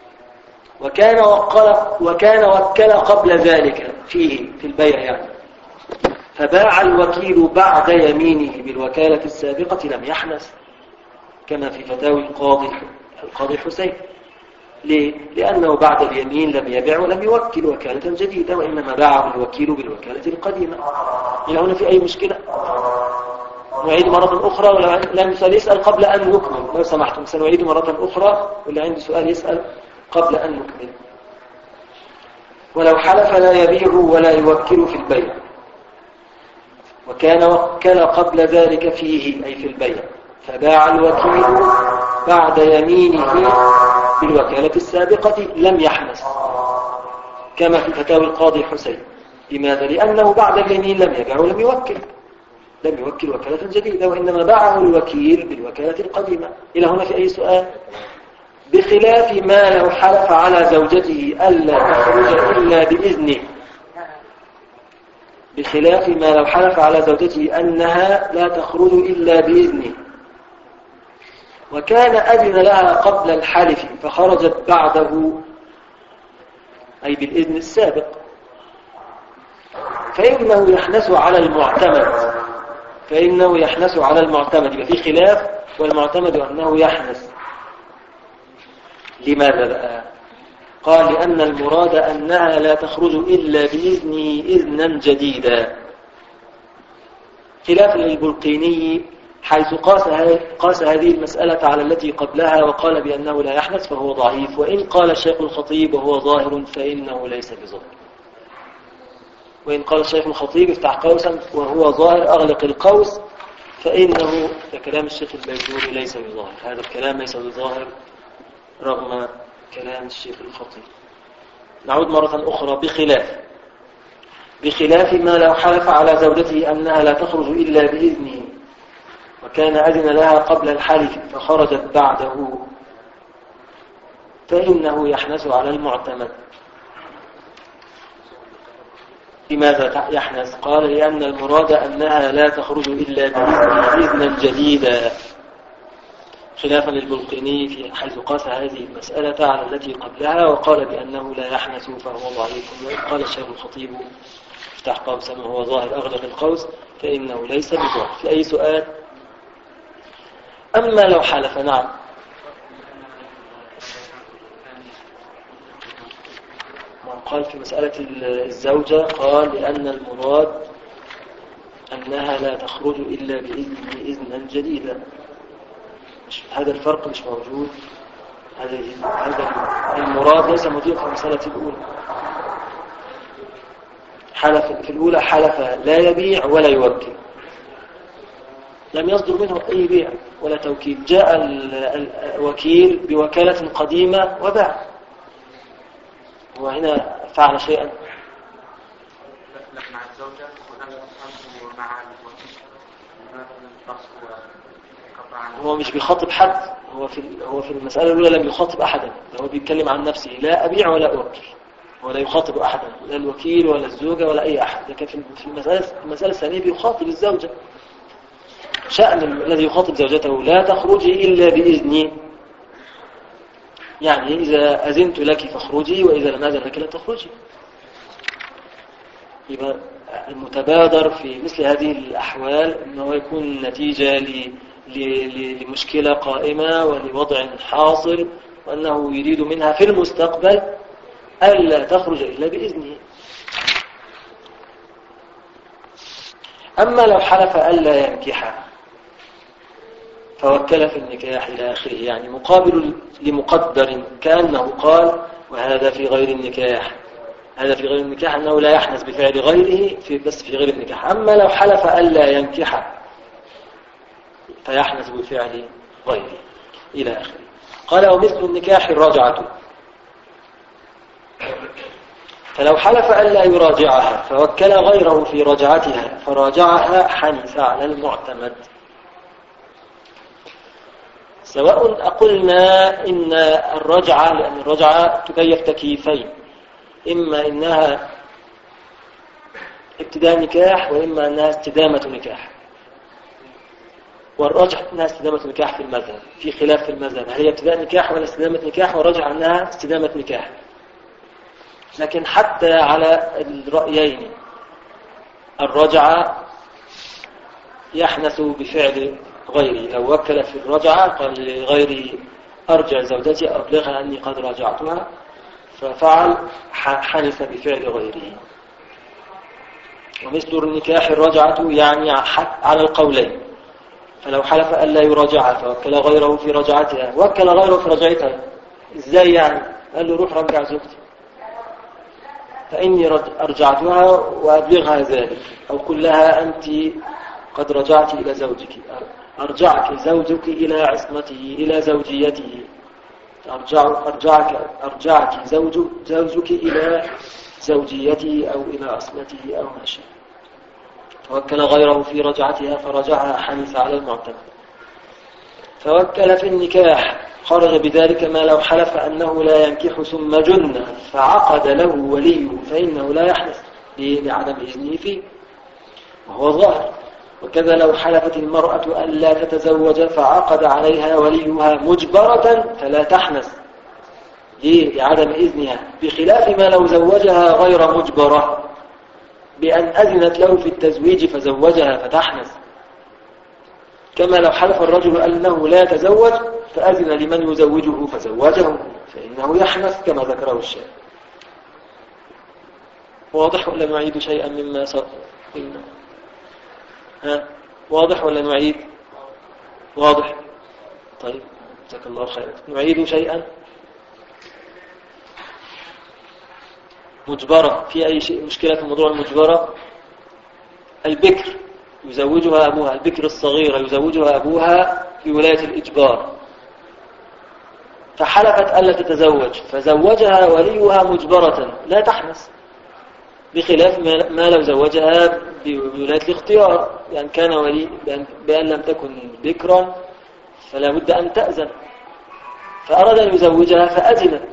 وكان وكل قبل ذلك فيه في البيع يعني، فباع الوكيل بعد يمينه بالوكالة السابقة لم يحنث، كما في فتاوي القاضي حسين. ليه؟ لأنه بعد اليمين لم يبيع ولم يوكل وكالة جديدة، وإنما باعه الوكيل بالوكالة القديمة. إلى هنا في أي مشكلة؟ نعيد مرة أخرى، ولا لم يسأل قبل أن نكمل لو سمحتم، سنعيد مرة أخرى، واللي عنده سؤال يسأل قبل أن نكمل. ولو حلف لا يبيع ولا يوكل في البيع وكان وكل قبل ذلك فيه أي في البيع، فباع الوكيل بعد يمينه بالوكالة السابقة لم يحنث، كما في فتاوي القاضي حسين. لماذا؟ لأنه بعد اليمين لم يبيع ولم يوكل وكالة جديدة، وإنما باعه الوكيل بالوكالة القديمة. إلى هنا في أي سؤال؟ بخلاف ما لو حلف على زوجته ألا تخرج إلا بإذنه، بخلاف ما لو حلف على زوجته أنها لا تخرج إلا بإذنه، وكان أذن لها قبل الحلف فخرجت بعده أي بالإذن السابق، فإنه يحنث على المعتمد. يبقى في خلاف، والمعتمد أنه يحنث. لماذا بقى؟ قال لأن المراد أنها لا تخرج إلا بإذنه إذنا جديدا، خلافا للبلقيني حيث قاس هذه المسألة على التي قبلها وقال بأنه لا يحنث، فهو ضعيف. وإن قال الشيخ الخطيب وهو ظاهر فإنه ليس بظاهر. وإن قال الشيخ الخطيب افتح قوسا وهو ظاهر أغلق القوس، فإنه كلام الشيخ البيجوري ليس بظاهر. هذا الكلام ليس بظاهر رغم كلام الشيخ الخطيب. نعود مرة أخرى. بخلاف ما لو حلف على زوجته أنها لا تخرج إلا بإذنه وكان أذن لها قبل الحلف فخرجت بعده، فإنه يحنث على المعتمد. لماذا يحنث؟ قال لأن المراد أنها لا تخرج إلا بإذنه إذنا جديدا، خلافا للبلقيني في حيث قاس هذه المسألة على التي قبلها وقال بأنه لا يحنث فهو ضعيف. وقال الشيخ الخطيب افتح قوسا وهو ظاهر أغلق القوس فإنه ليس بظاهر. في أي سؤال؟ أما لو حلف، نعم، قال في مسألة الزوجة، قال لأن المراد أنها لا تخرج إلا بإذنه إذنا جديدا. هذا الفرق مش موجود، هذا المراد ليس موجود في المسألة الأولى. حلف في الأولى حلف لا يبيع ولا يوكل، لم يصدر منه أي بيع ولا توكيل، جاء الوكيل بوكالة قديمة وباع، وهنا فعل شيئا. مع الزوجة ومع الوكيل هو مش بيخاطب حد، هو في المسألة الأولى لم يخاطب أحدا، هو بيتكلم عن نفسه، لا أبيع ولا أوكل، ولا يخاطب أحدا، لا الوكيل ولا الزوجة ولا أي أحد. لكن في المسألة الثانية بيخاطب الزوجة، شأن الذي يخاطب زوجته لا تخرجي إلا بإذني، يعني إذا أذنت لك فاخرجي وإذا لم أذن لك لا تخرجي. يبقى المتبادر في مثل هذه الأحوال أنه يكون نتيجة لمشكلة قائمة ولوضع حاصل، وأنه يريد منها في المستقبل ألا تخرج إلا بإذنه. أما لو حلف ألا ينكح فوكل في النكاح إلى آخره، يعني مقابل لمقدر، كأنه قال وهذا في غير النكاح، هذا في غير النكاح أنه لا يحنث بفعل غيره بس في غير النكاح. أما لو حلف ألا ينكح فيحنث بفعل غيره إلى آخره. قال ومثل النكاح الرجعة، فلو حلف ألا يراجعها فوكل غيره في رجعتها فراجعها حنث على المعتمد. سواء قلنا إن الرجعة، لأن الرجعة تكيف تكييفين، إما إنها ابتداء نكاح وإما أنها استدامة نكاح. والرجع أنها استدامة نكاح في المذهب، في خلاف في المذهب هل هي ابتداء نكاح ولا استدامة نكاح، والرجع أنها استدامة نكاح. لكن حتى على الرأيين الرجعة يحنث بفعل غيره. لو وكل في الرجعة قال لغيره أرجع زوجتي أبلغها أني قد راجعتها، ففعل حنث بفعل غيره. ومثل النكاح الرجعة يعني على القولين، فلو حلف ألا يراجعها فوكل غيره في رجعتها، وكل غيره في رجعتها إزاي يعني؟ قال له روح رجع زوجتي فإني أرجعتها وأبلغها ذلك، أو قل لها أنت قد رجعت إلى زوجك، أرجعك زوجك إلى عصمته إلى زوجيته، أرجعك زوجك إلى زوجيته أو إلى عصمته أو ما شاء. فوكل غيره في رجعتها فرجعها حنث على المعتمد. فوكل في النكاح خرج بذلك ما لو حلف أنه لا ينكح ثم جن فعقد له وليه فإنه لا يحنث لعدم إذنه فيه وهو ظاهر. وكذا لو حلفت المرأة أن لا تتزوج فعقد عليها وليها مجبرة فلا تحنث لعدم إذنها، بخلاف ما لو زوجها غير مجبرة بأن أذنت له في التزويج فزوجها فتحنث. كما لو حلف الرجل أنه لا يتزوج فأذن لمن يزوجه فزوجه فإنه يحنث كما ذكره الشيخ. واضح ولا نعيد شيئا مما قلنا؟ واضح ولا نعيد؟ واضح. طيب جزاك الله خيرا. نعيد شيئا؟ مجبرة، في أي شيء مشكلة في موضوع المجبرة؟ البكر يزوجها أبوها، البكر الصغيرة يزوجها أبوها في ولاية الإجبار، فحلفت ألا تتزوج فزوجها وليها مجبرة لا تحنث، بخلاف ما لو زوجها بولاية الاختيار، يعني كان ولي بأن لم تكن بكرا فلا بد أن تأذن، فأراد أن يزوجها فأذنت،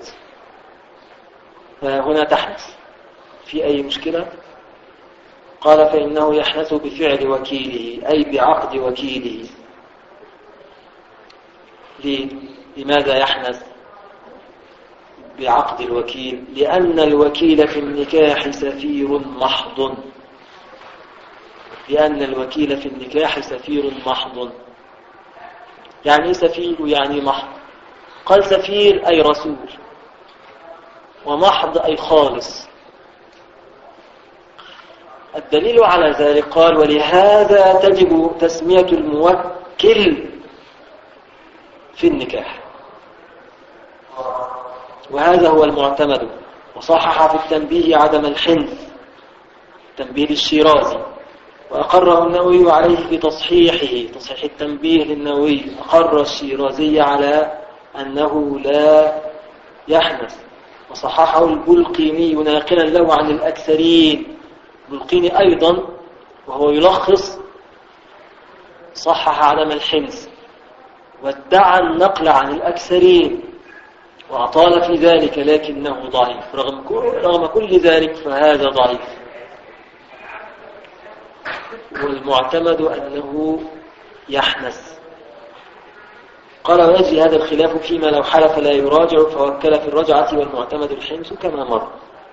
فهنا تحنث. في أي مشكلة؟ قال فإنه يحنث بفعل وكيله أي بعقد وكيله. لماذا يحنث بعقد الوكيل؟ لأن الوكيل في النكاح سفير محض. لأن الوكيل في النكاح سفير محض. يعني سفير يعني محض. قال سفير أي رسول، ومحض أي خالص. الدليل على ذلك قال ولهذا تجب تسمية الموكل في النكاح، وهذا هو المعتمد. وصحح في التنبيه عدم الحنث، تنبيه الشيرازي، وأقره النووي عليه في تصحيحه، تصحيح التنبيه للنووي، أقر الشيرازي على أنه لا يحنث. وصححه البلقيني ناقلا له عن الأكثرين، البلقيني أيضا وهو يلخص صحح عدم الحنث وادعى النقل عن الأكثرين وأطال في ذلك، لكنه ضعيف. رغم كل ذلك فهذا ضعيف، والمعتمد أنه يحنث. قال ويجري هذا الخلاف فيما لو حلف لا يراجع فوكل في الرجعة والمعتمد الحنث كما مر.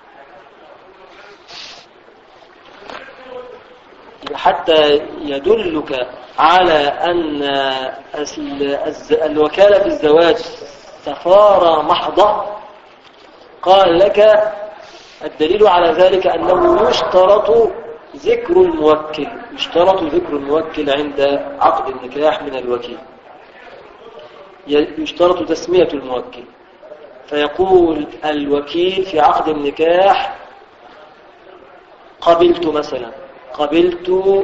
حتى يدلك على أن الوكالة في الزواج سفارة محضة، قال لك الدليل على ذلك أنه يشترط ذكر الموكل، يشترط ذكر الموكل عند عقد النكاح من الوكيل، يشترط تسمية الموكل. فيقول الوكيل في عقد النكاح قبلت مثلا، قبلت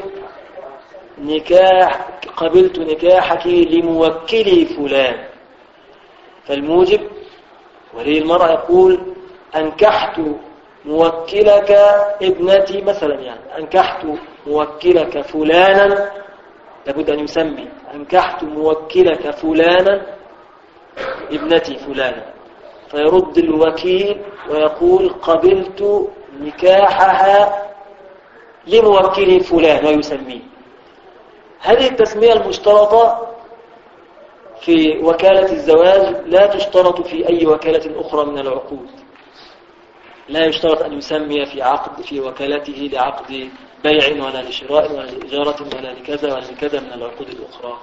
نكاحك لموكلي فلان، فالموجب ولي المرأة يقول أنكحت موكلك ابنتي مثلا، يعني أنكحت موكلك فلانا، لابد أن يسمي أنكحت موكلك فلانا ابنتي فلانا، فيرد الوكيل ويقول قبلت نكاحها لموكل فلان ويسميه. هذه التسمية المشترطة في وكالة الزواج لا تشترط في أي وكالة أخرى من العقود. لا يشترط أن يسمي في وكالته لعقد بيع ولا لشراء ولا لإجارة ولا لكذا ولا لكذا من العقود الأخرى.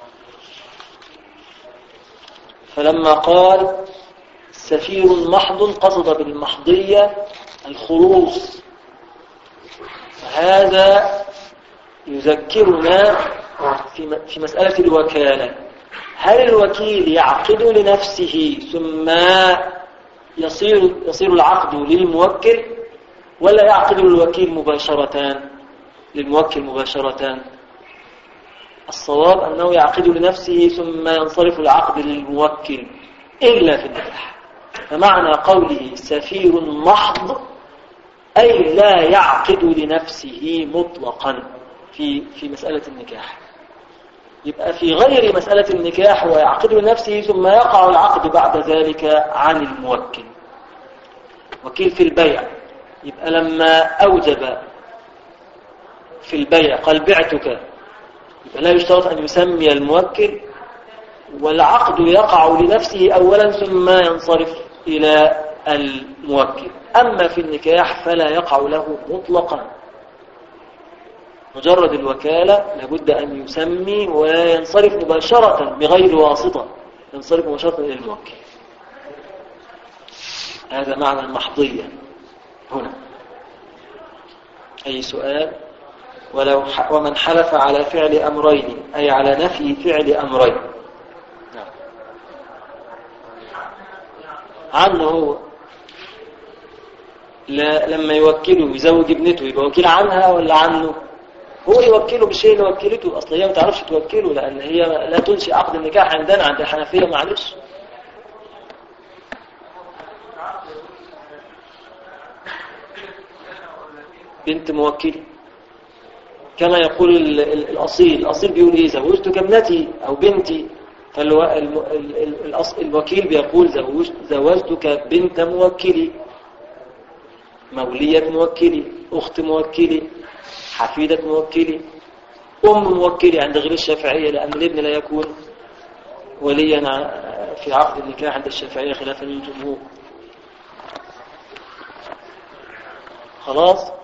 فلما قال سفير محض قصد بالمحضية الخلوص، هذا يذكرنا في مسألة الوكالة. هل الوكيل يعقد لنفسه ثم يصير العقد للموكل، ولا يعقد للوكيل مباشرة للموكل مباشرة؟ الصواب أنه يعقد لنفسه ثم ينصرف العقد للموكل إلا في النكاح. فمعنى قوله سفير محض أي لا يعقد لنفسه مطلقا في مسألة النكاح. يبقى في غير مسألة النكاح هو يعقد لنفسه ثم يقع العقد بعد ذلك عن الموكل. وكيل في البيع يبقى لما أوجب في البيع قال بعتك، يبقى لا يشترط أن يسمي الموكل، والعقد يقع لنفسه أولا ثم ينصرف إلى الموكل. أما في النكاح فلا يقع له مطلقا، مجرد الوكالة لابد أن يسمي وينصرف مباشرة بغير واسطة، ينصرف مباشرة إلى الموكل. هذا معنى المحضية هنا. أي سؤال؟ ومن حلف على فعل أمرين أي على نفي فعل أمرين. عنه هو لما يوكله يزوج ابنته يبقى وكيل عنها ولا عنه؟ هو يوكله بالشيء اللي وكلته. أصلا هي ما تعرفش توكله لأن هي لا تنشئ عقد النكاح عندنا عند الحنفية. معلش بنت موكلي كما يقول الأصيل بيقول إيه زوجتك ابنتي أو بنتي، فالوكيل بيقول زوجتك بنت موكلي، مولية موكلي، أخت موكلي، حفيدة موكلي، موكلي عند غير الشافعية، لأن الابن لا يكون وليا في عقد النكاح عند الشافعية خلافا للجمهور. خلاص.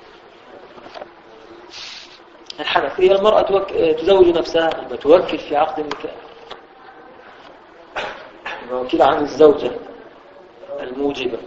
الحنفية المرأة تزوج نفسها وتوكل في عقد النكاح، وكيل عن الزوجة الموجبة.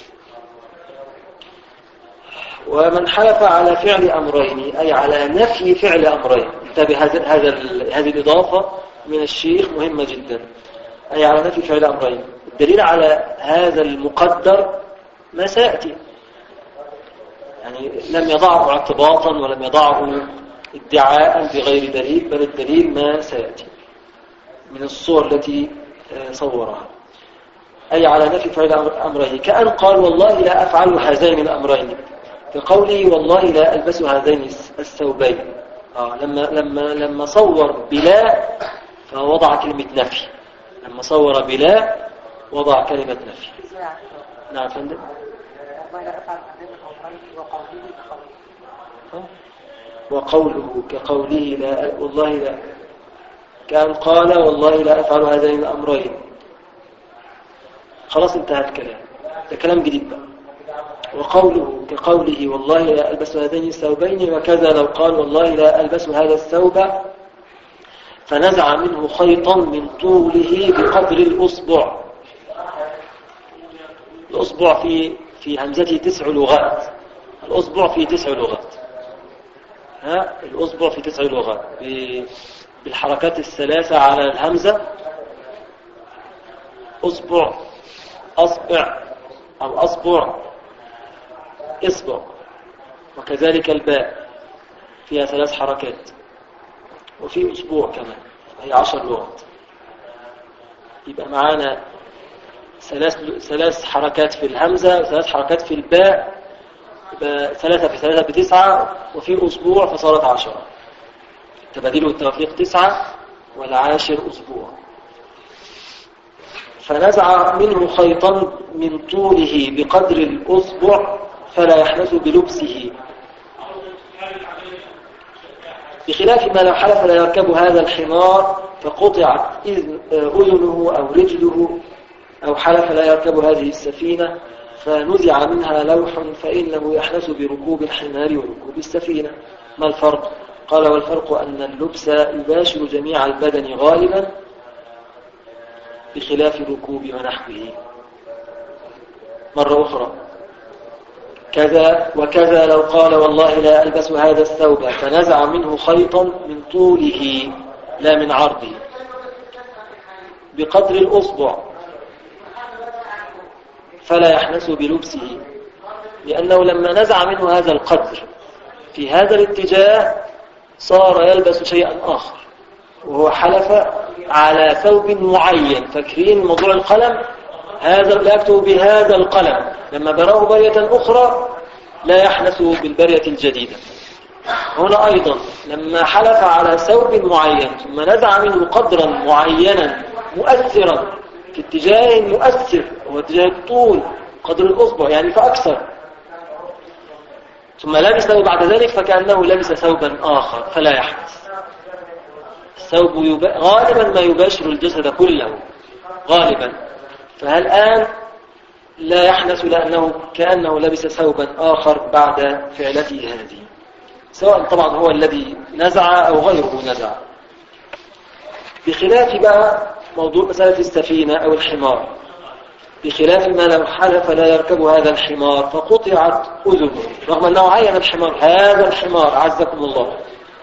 ومن حلف على فعل أمرين أي على نفي فعل أمرين. انتبه، هذه الإضافة من الشيخ مهمة جدا، أي على نفي فعل أمرين. الدليل على هذا المقدر ما سيأتي، يعني لم يضعه اعتباطا ولم يضعه ادعاء بغير دليل، بل الدليل ما سيأتي من الصور التي صورها. أي على نفي فعل أمرين، كأن قال والله لا أفعل هذين الأمرين، كقوله والله لا ألبس هذين الثوبين. لما صور بلا فوضع كلمة نفي، لما صور بلا وضع كلمة نفي. نعم فندم. وقوله كقوله لا والله لا، كان قال والله لا أفعل هذين الأمرين. خلاص انتهى الكلام، ده كلام جديد بقى. وقوله كقوله والله لا ألبس هذين الثوبين، وكذا لو قال والله لا ألبس هذا الثوب فنزع منه خيطا من طوله بقدر الأصبع. الأصبع في همزته 9 لغات. الأصبع في 9 لغات. الأصبع في 9 لغات بالحركات الثلاثة على الهمزة. أصبع، أصبع أو أصبع، إصبع. وكذلك الباء فيها 3 حركات، وفي أسبوع كمان هي 10 لغات. يبقى معانا ثلاث حركات في الهمزة وثلاث حركات في الباء، 3 في 3 ب9، وفي أسبوع فصارت 10. تباديل والتوفيق 9 والعاشر أسبوع. فنزع منه خيطا من طوله بقدر الأصبع فلا يحنث بلبسه، بخلاف ما لو حلف لا يركب هذا الحمار فقطعت أذنه أو رجله، أو حلف لا يركب هذه السفينة فنزع منها لوح فإنه يحنث بركوب الحمار وركوب السفينة. ما الفرق؟ قال والفرق أن اللبس يباشر جميع البدن غالبا بخلاف الركوب ونحوه. مرة أخرى، كذا وكذا لو قال والله لا ألبس هذا الثوب فنزع منه خيطا من طوله لا من عرضه بقدر الأصبع فلا يحنث بلبسه، لأنه لما نزع منه هذا القدر في هذا الاتجاه صار يلبس شيئا آخر، وهو حلف على ثوب معين. فاكرين موضوع القلم؟ هذا لا يكتب بهذا القلم، لما براه برية أخرى لا يحنث بالبرية الجديدة. هنا أيضا لما حلف على ثوب معين ثم نزع منه قدرا معينا مؤثرا في اتجاه مؤثر هو اتجاه الطول قدر الأصبع يعني فأكثر، ثم لبسه بعد ذلك فكأنه لبس ثوبا آخر فلا يحنث. الثوب غالبا ما يباشر الجسد كله غالبا، فهل الآن لا يحنث لأنه كأنه لبس ثوبا آخر بعد فعلته هذه، سواء طبعا هو الذي نزع أو غيره نزع. بخلاف بقى موضوع مسألة السفينة أو الحمار، بخلاف ما لو حلف لا يركب هذا الحمار فقطعت أذنه، رغم أنه عين الحمار هذا الحمار عزكم الله،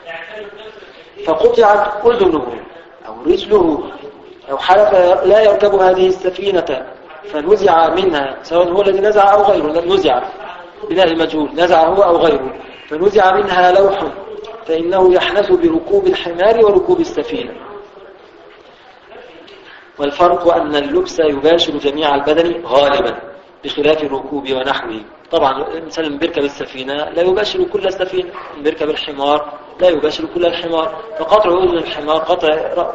فقطعت أذنه أو رجله، أو حلف لا يركب هذه السفينة فنزع منها، سواء هو الذي نزع أو غيره، نزع بناء المجهول، نزع هو أو غيره، فنزع منها لوح فإنه يحنث بركوب الحمار وركوب السفينة. والفرق أن اللبس يباشر جميع البدن غالبا بخلاف الركوب ونحوه. طبعا الإنسان اللي بيركب السفينة لا يباشر كل السفينة، اللي بيركب الحمار لا يباشر كل الحمار، فقطع أذن الحمار، قطع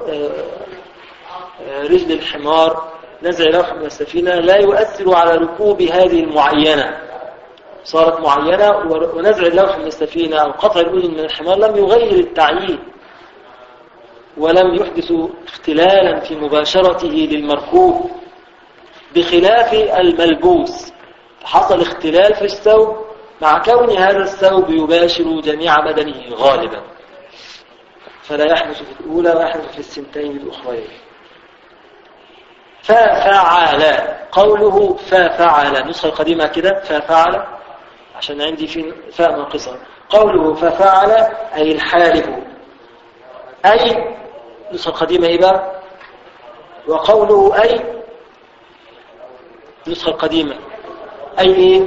رجل الحمار، نزع لوح من السفينة لا يؤثر على ركوب هذه المعينة، صارت معينة، ونزع اللوح من السفينة أو قطع الأذن من الحمار لم يغير التعيين ولم يحدث اختلالا في مباشرته للمركوب، بخلاف الملبوس حصل اختلال في الثوب مع كون هذا الثوب يباشر جميع بدنه غالبا، فلا يحدث في الأولى ويحدث في السنتين الأخرين. ففعل، قوله ففعل، النسخة القديمة كده ففعل عشان عندي في فاء ناقصة، قوله ففعل أي الحالف، أي النسخة القديمة إيه بقى؟ وقوله أي النسخة القديمة أي إيه؟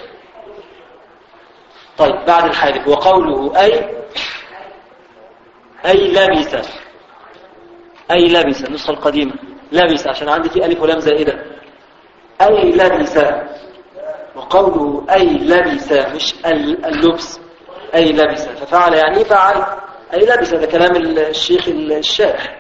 طيب بعد الحالف وقوله أي لبس، أي لبس النسخة القديمة لبس عشان عندي في ألف ولام زائدة، أي لبس، وقوله أي لبس مش اللبس، أي لبس، ففعل يعني فعل أي لبس، هذا كلام الشيخ الشارح.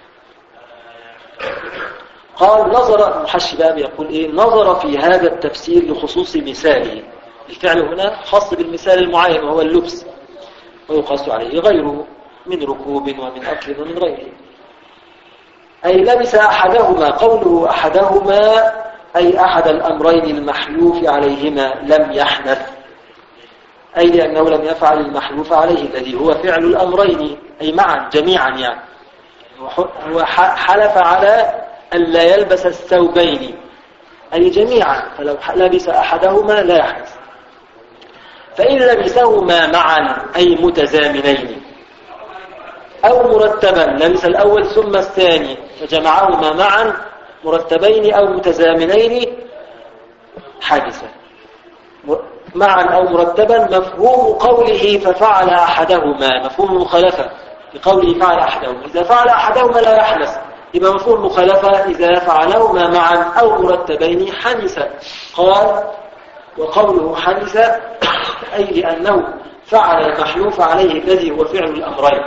قال نظر المحشي بقى بيقول إيه؟ نظر في هذا التفسير لخصوص مثاله، الفعل هنا خاص بالمثال المعين وهو اللبس، ويقاس عليه غيره من ركوب ومن أكل ومن غيره. أي لبس أحدهما، قوله أحدهما أي أحد الأمرين المحلوف عليهما لم يحنث، أي لأنه لم يفعل المحلوف عليه الذي هو فعل الأمرين، أي معا جميعا يعني، هو حلف على أن لا يلبس الثوبين أي جميعا، فلو لبس أحدهما لا يحنث. فإن لبسهما معا أي متزامنين أو مرتبا، لبس الأول ثم الثاني فجمعهما معا مرتبين أو متزامنين حادثة، معا أو مرتبا. مفهوم قوله ففعل أحدهما مفهوم مخالفة لقوله فعل أحدهما، إذا فعل أحدهما لا يحنث يبقى مفهوم المخالفة إذا فعلهما معا أو مرتبين حنث. قال وقوله حنث أي لأنه فعل المحلوف عليه الذي هو فعل الأمرين.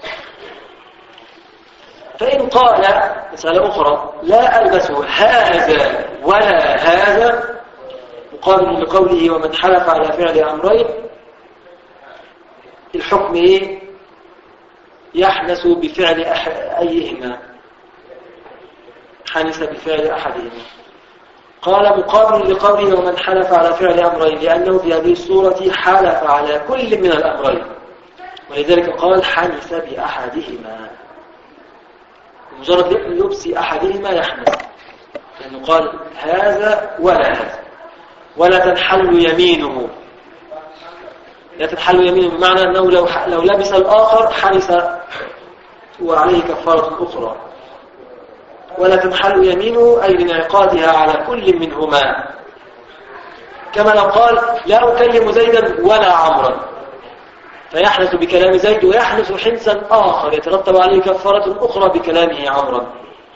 فإن قال مسألة أخرى لا ألبس هذا ولا هذا مقابل لقوله ومن حلف على فعل أمرين، الحكم إيه؟ يحنث بفعل أيهما، حنث بفعل أحدهما. قال مقابل لقوله ومن حلف على فعل أمرين لأنه في هذه الصورة حلف على كل من الأمرين، ولذلك قال حنث بأحدهما، مجرد لبس أحدهما يحنث، لأنه قال هذا ولا هذا، ولا تنحل يمينه. لا تنحل يمينه بمعنى أنه لو لبس الآخر حنث وعليه كفارة أخرى. ولا تنحل يمينه أي لانعقادها على كل منهما، كما لو قال لا أكلم زيدا ولا عمرا، فيحنث بكلام زيد ويحنث حنثا آخر يترتب عليه كفارة أخرى بكلامه عمرا.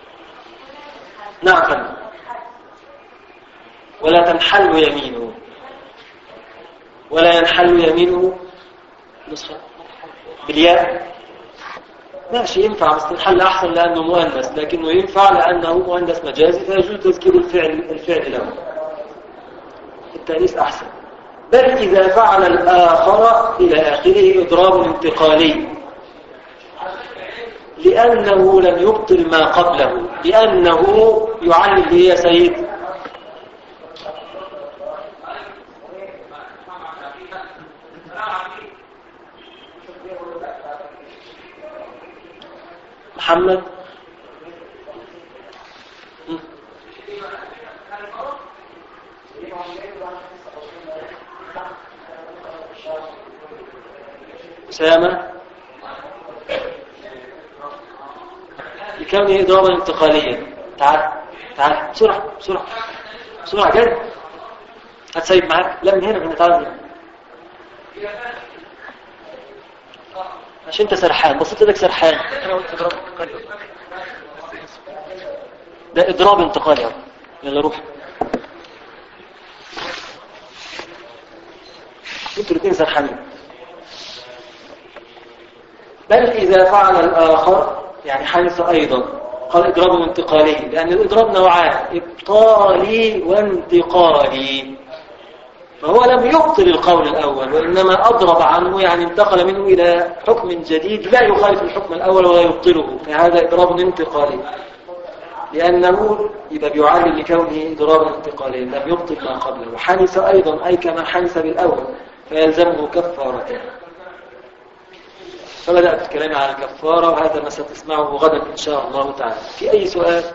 نعم. ولا تنحل يمينه، ولا ينحل يمينه نسخة بالياء ماشي ينفع، بس تنحل أحسن لأنه مؤنث، لكنه ينفع لأنه مؤنث مجازي فيجوز تذكير الفعل له، التأنيث أحسن. بل إذا فعل الآخر إلى آخره إضراب انتقالي، لأنه لم يبطل ما قبله، لأنه يعلل به يا سيد محمد. أسامة لكونه إضرابا انتقاليا. تعال بسرعة بسرعة بسرعة جد، هتسيب معاك. لا من هنا تعال هنا عشان انت سرحان، بصيت لك سرحان. انا قلت اضراب انتقالي، ده اضراب انتقالي. يلا روح انتوا الاثنين سرحانين. بل اذا فعل الاخر يعني حنث ايضا، قال اضراب انتقالي، لان الاضراب نوعان، ابطالي وانتقالي، فهو لم يبطل القول الأول وإنما أضرب عنه، يعني انتقل منه إلى حكم جديد لا يخالف الحكم الأول ولا يبطله، فهذا إضراب انتقالي، لأنه يبقى بيعلل لكونه إضرابا انتقاليا لم يبطل ما قبله. وحنث أيضا أي كما حنث بالأول فيلزمه كفارتين. فبدأت الكلام على الكفارة، وهذا ما ستسمعه غدا إن شاء الله تعالى. في أي سؤال؟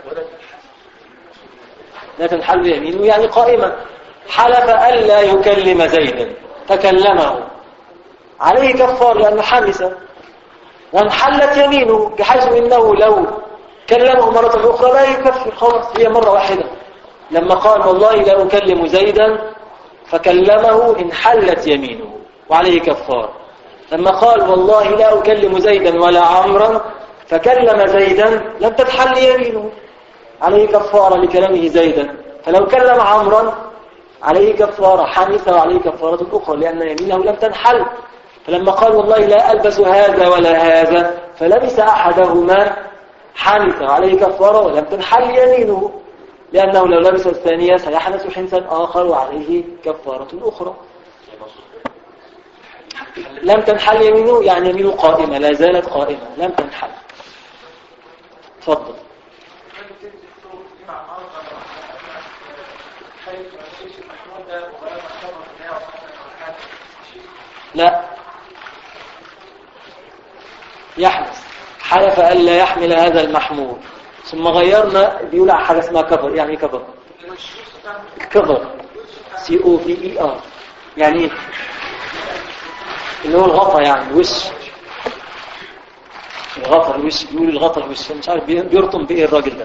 لا تنحل يمينه يعني قائمة، حلف ألا يكلم زيدا فكلمه عليه كفار لأنه حنث، وانحلت يمينه بحيث إنه لو كلمه مرة أخرى لا يكفر، خلاص هي مرة واحدة. لما قال والله لا أكلم زيدا فكلمه انحلت يمينه وعليه كفار. لما قال والله لا أكلم زيدا ولا عمرا فكلم زيدا لم تتحل يمينه، عليه كفارة لكلامه زيدا. فلو كلم عمرا عليه كفارة حنث وعليه كفارة أخرى لأن يمينه لم تنحل. فلما قال والله لا ألبس هذا ولا هذا فلبس أحدهما حنث وعليه كفارة ولم تنحل يمينه، لأنه لو لبس الثانية سيحنث حنثا آخر وعليه كفارة أخرى. لم تنحل يمينه يعني يمينه قائمة، لا زالت قائمة لم تنحل. تفضل. لا يحنث، حلف ألا يحمل هذا المحمول ثم غيرنا بيقول على حاجة اسمها كفر. يعني ايه كفر؟ كفر COVER يعني ايه؟ اللي هو الغطا، يعني الوش، الغطا الوش، بيقول الغطا الوش، مش عارف بيرطم بايه الراجل ده.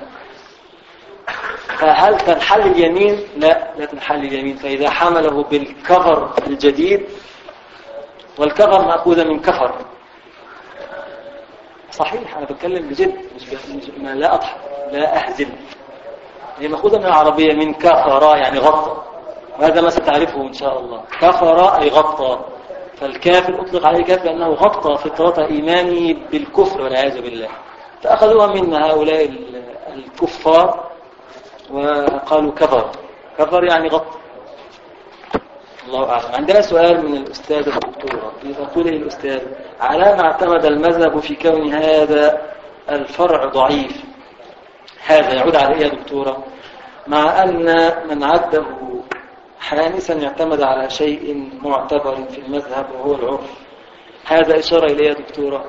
فهل تنحل اليمين؟ لا تنحل اليمين. فإذا حمله بالكفر الجديد، والكفر مأخوذ من كفر، صحيح، أنا بتكلم بجد، ما لا أضحك لا أهزل. هي مأخوذة من العربية من كفر يعني غطى، وهذا ما ستعرفه إن شاء الله. كفر أي غطى، فالكافر أطلق عليه كافر لأنه غطى فطرة إيمانه بالكفر والعياذ بالله، فأخذوها من هؤلاء الكفار وقالوا كفر يعني غطى. الله أعلم. عندنا سؤال من الأستاذ الدكتورة، يقول الأستاذ: على ما اعتمد المذهب في كون هذا الفرع ضعيف، هذا يعود على إيه يا دكتورة؟ مع أن من عده حانسا اعتمد على شيء معتبر في المذهب وهو العرف، هذا إشارة إليه يا دكتورة؟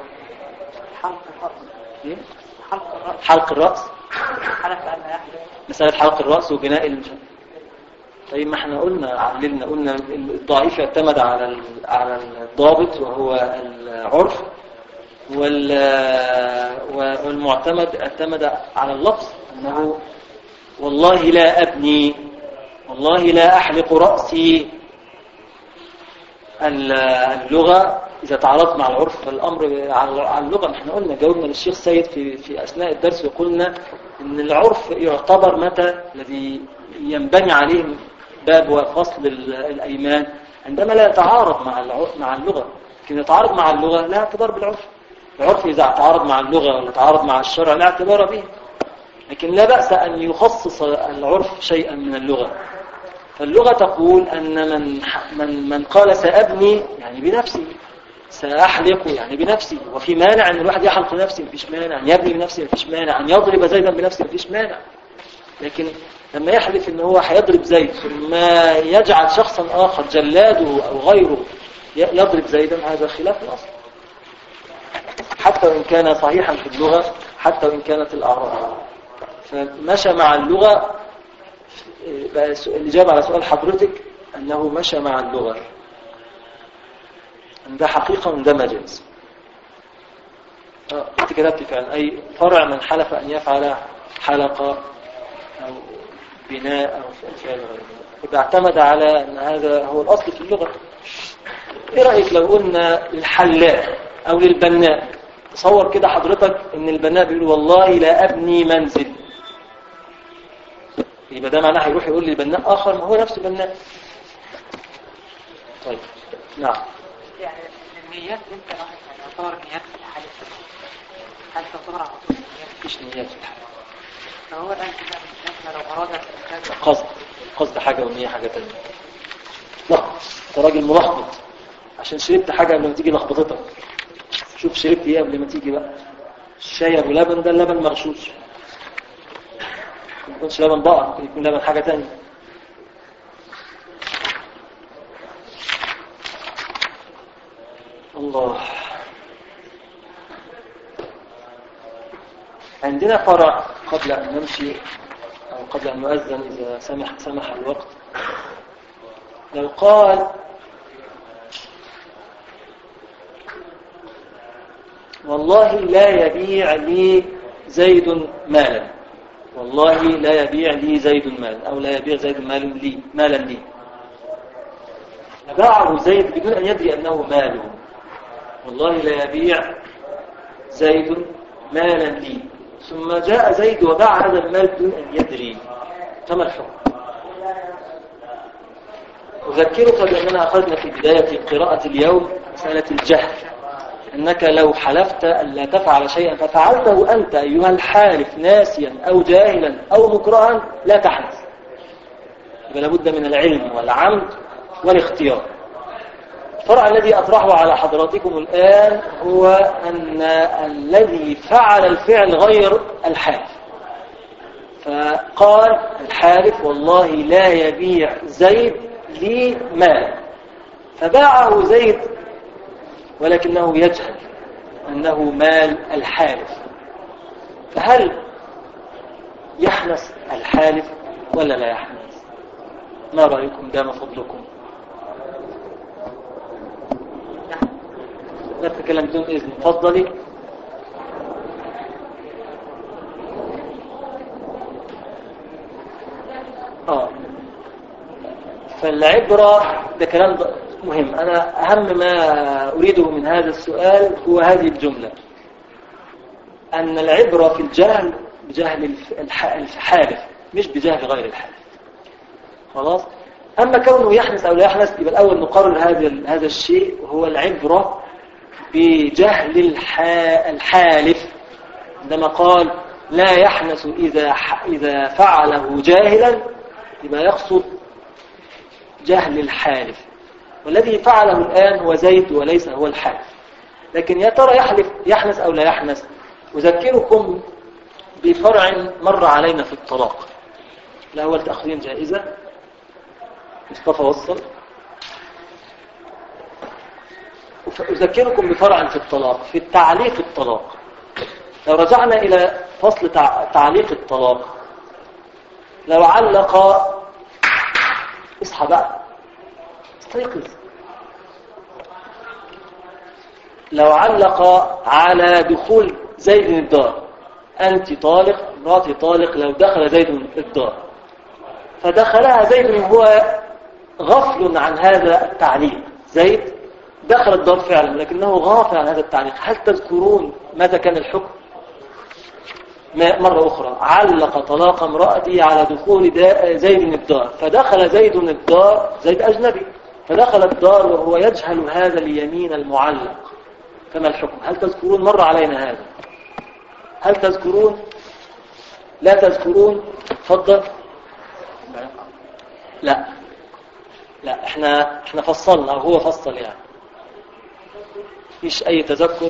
حلق الرأس مسألة حلق الرأس وبناء طيب ما احنا قلنا الضعيف يعتمد على الضابط وهو العرف، والمعتمد اعتمد على اللفظ، أنه والله لا أبني، والله لا أحلق رأسي. اللغة إذا تعرضت مع العرف فالأمر على اللغة. احنا قلنا جاوبنا للشيخ سيد في أثناء الدرس وقلنا إن العرف يعتبر متى الذي ينبني عليه باب وفصل الأيمان، عندما لا يتعارض مع اللغة. لكن يتعارض مع اللغة لا اعتبار بالعرف. العرف إذا تعارض مع اللغة ولا تعارض مع الشرع لا اعتبار به، لكن لا بأس أن يخصص العرف شيئا من اللغة. فاللغة تقول أن من قال سأبني يعني بنفسي، سأحلق يعني بنفسي، وفي مانع أن الواحد يحلق بنفسه، مفيش مانع أن يبني بنفسه، مفيش مانع أن يضرب زيدا بنفسه، مفيش مانع. لكن لما يحلف أنه هو هيضرب زيد ثم يجعل شخصا آخر جلاده أو غيره يضرب زيدا، هذا خلاف الأصل، حتى وإن كان صحيحا في اللغة، حتى وإن كانت الأعراض. فمشى مع اللغة. الإجابة على سؤال حضرتك أنه مشى مع اللغة، ده حقيقة وده مجاز. أنت كتبت فعلا أي فرع من حلف أن يفعل حلقة أو بناء أو فعل غيره، إذا اعتمد على أن هذا هو الأصل في اللغة. إيه رأيك لو قلنا الحلاق أو للبناء؟ تصور كده حضرتك أن البناء بيقول والله لا أبني منزل، يبقى ده معناه هيروح يقول لي بناء آخر ما هو نفسه بناء. طيب نعم. يعني النيات انت راح تعتبر نيات في الحالة، هل تعتبر على طول نيات؟ مفيش نيات في الحالة. فهو الآن كده لو أراد قصد حاجة والنية حاجة تانية. لا انت راجل ملخبط عشان شربت حاجة قبل ما تيجي لخبطتك. شوف شربت ايه قبل ما تيجي بقى. الشاي ابو لبن ده اللبن مغشوش، ما يكونش لبن بقر، ممكن يكون لبن حاجة تانية. الله. عندنا فرع قبل أن نمشي أو قبل أن نؤذن إذا سمح الوقت. لو قال والله لا يبيع لي زيد مالا، والله لا يبيع لي زيد مالا، أو لا يبيع زيد مالا لي، باعه زيد بدون أن يدري أنه ماله. والله لا يبيع زيد مالا لي، ثم جاء زيد وباع هذا المال بدون أن يدري، فما الحكم؟ أذكرك بأننا أخذنا في بداية قراءة اليوم مسألة الجهل، أنك لو حلفت أن لا تفعل شيئا ففعلته أنت أيها الحالف ناسيا أو جاهلا أو مكرها لا تحلف، يبقى لابد من العلم والعمد والاختيار. الفرع الذي أطرحه على حضراتكم الآن هو أن الذي فعل الفعل غير الحالف، فقال الحالف والله لا يبيع زيد لي مال، فباعه زيد ولكنه يجهل أنه مال الحالف، فهل يحنث الحالف ولا لا يحنث؟ ما رأيكم؟ دام فضلكم. لا تتكلم بدون إذن، تفضلي. فالعبرة ده كلام مهم. أنا أهم ما أريده من هذا السؤال هو هذه الجملة: أن العبرة في الجهل بجهل الحالف مش بجهل غير الحالف. خلاص. أما كونه يحنث أو لا يحنث يبقى الأول نقرر هذا الشيء، وهو العبرة بجهل الحالف. عندما قال لا يحنث إذا فعله جاهلا يبقى يقصد جهل الحالف، والذي فعله الآن هو زيد وليس هو الحالف. لكن يا ترى يحنث أو لا يحنث؟ أذكركم بفرع مر علينا في الطلاق. الأول تأخذين جائزة. مصطفى وصل. أذكركم بفرع في الطلاق، في تعليق الطلاق. لو رجعنا إلى فصل تعليق الطلاق، لو علق، اصحى بقى استيقظ، لو علق على دخول زيد الدار، أنت طالق، مراتي طالق، لو دخل زيد الدار فدخلها زيد وهو غفل عن هذا التعليق، زيد دخل الدار فعلا لكنه غافل عن هذا التعليق، هل تذكرون ماذا كان الحكم؟ مرة أخرى، علق طلاق امرأتي على دخول زيد الدار، فدخل زيد الدار، زيد أجنبي، فدخل الدار وهو يجهل هذا اليمين المعلق، كما الحكم؟ هل تذكرون؟ مر علينا هذا، هل تذكرون؟ لا تذكرون؟ تفضل. لا احنا فصلنا، وهو فصل يعني، مفيش أي تذكر.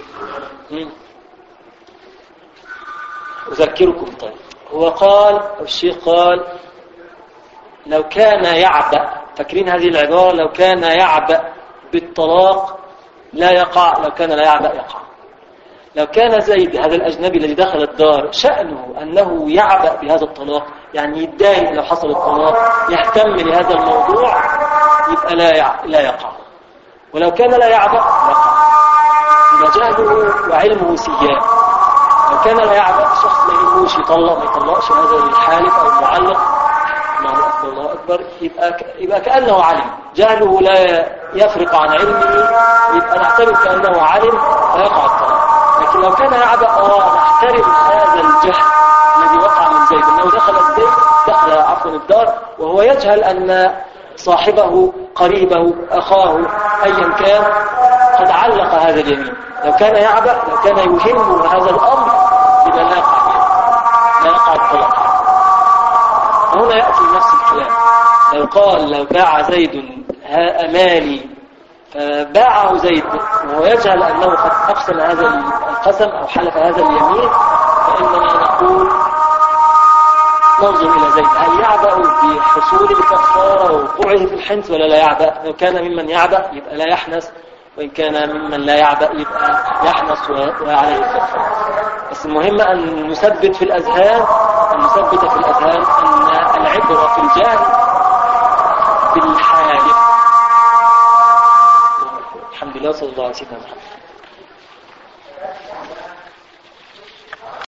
أذكركم. طيب هو قال، الشيخ قال لو كان يعبأ، فاكرين هذه العبارة؟ لو كان يعبأ بالطلاق لا يقع، لو كان لا يعبأ يقع. لو كان زيد هذا الأجنبي الذي دخل الدار شأنه أنه يعبأ بهذا الطلاق، يعني يتضايق لو حصل الطلاق، يهتم لهذا الموضوع، يبقى لا يقع. ولو كان لا يعبأ يقع، يبقى جهله وعلمه سيان. لو كان لا يعبأ، شخص ما يهموش يطلق ما يطلقش، هذا الحالف أو المعلق، الله أكبر، يبقى كأنه علم، جهله لا يفرق عن علمه، يبقى نحترم كأنه علم فيقع الطلاق. لكن لو كان يعبأ نحترم هذا الجهل الذي وقع من زيد، أنه دخل الدار وهو يجهل أن صاحبه قريبه أخاه أيا كان قد علق هذا اليمين. لو كان يعبأ، لو كان يهمه هذا الأمر، يبقى لا يقع الطلاق. هنا يأتي نفس الكلام. لو قال لو باع زيد أمالي، فباعه زيد وهو يجهل أنه قد أقسم هذا القسم أو حلف هذا اليمين، فإننا نقول ننظر إلى زيد هل يعبأ بحصول الكفارة ووقوعه في الحنث ولا لا يعبأ. لو كان ممن يعبأ يبقى لا يحنث، وإن كان ممن لا يعبأ يبقى يحنث وعليه الكفارة. بس المهم أن نثبت في الأذهان أن العبرة في الجهل بالحالف. الحمد لله، صلى الله عليه وسلم.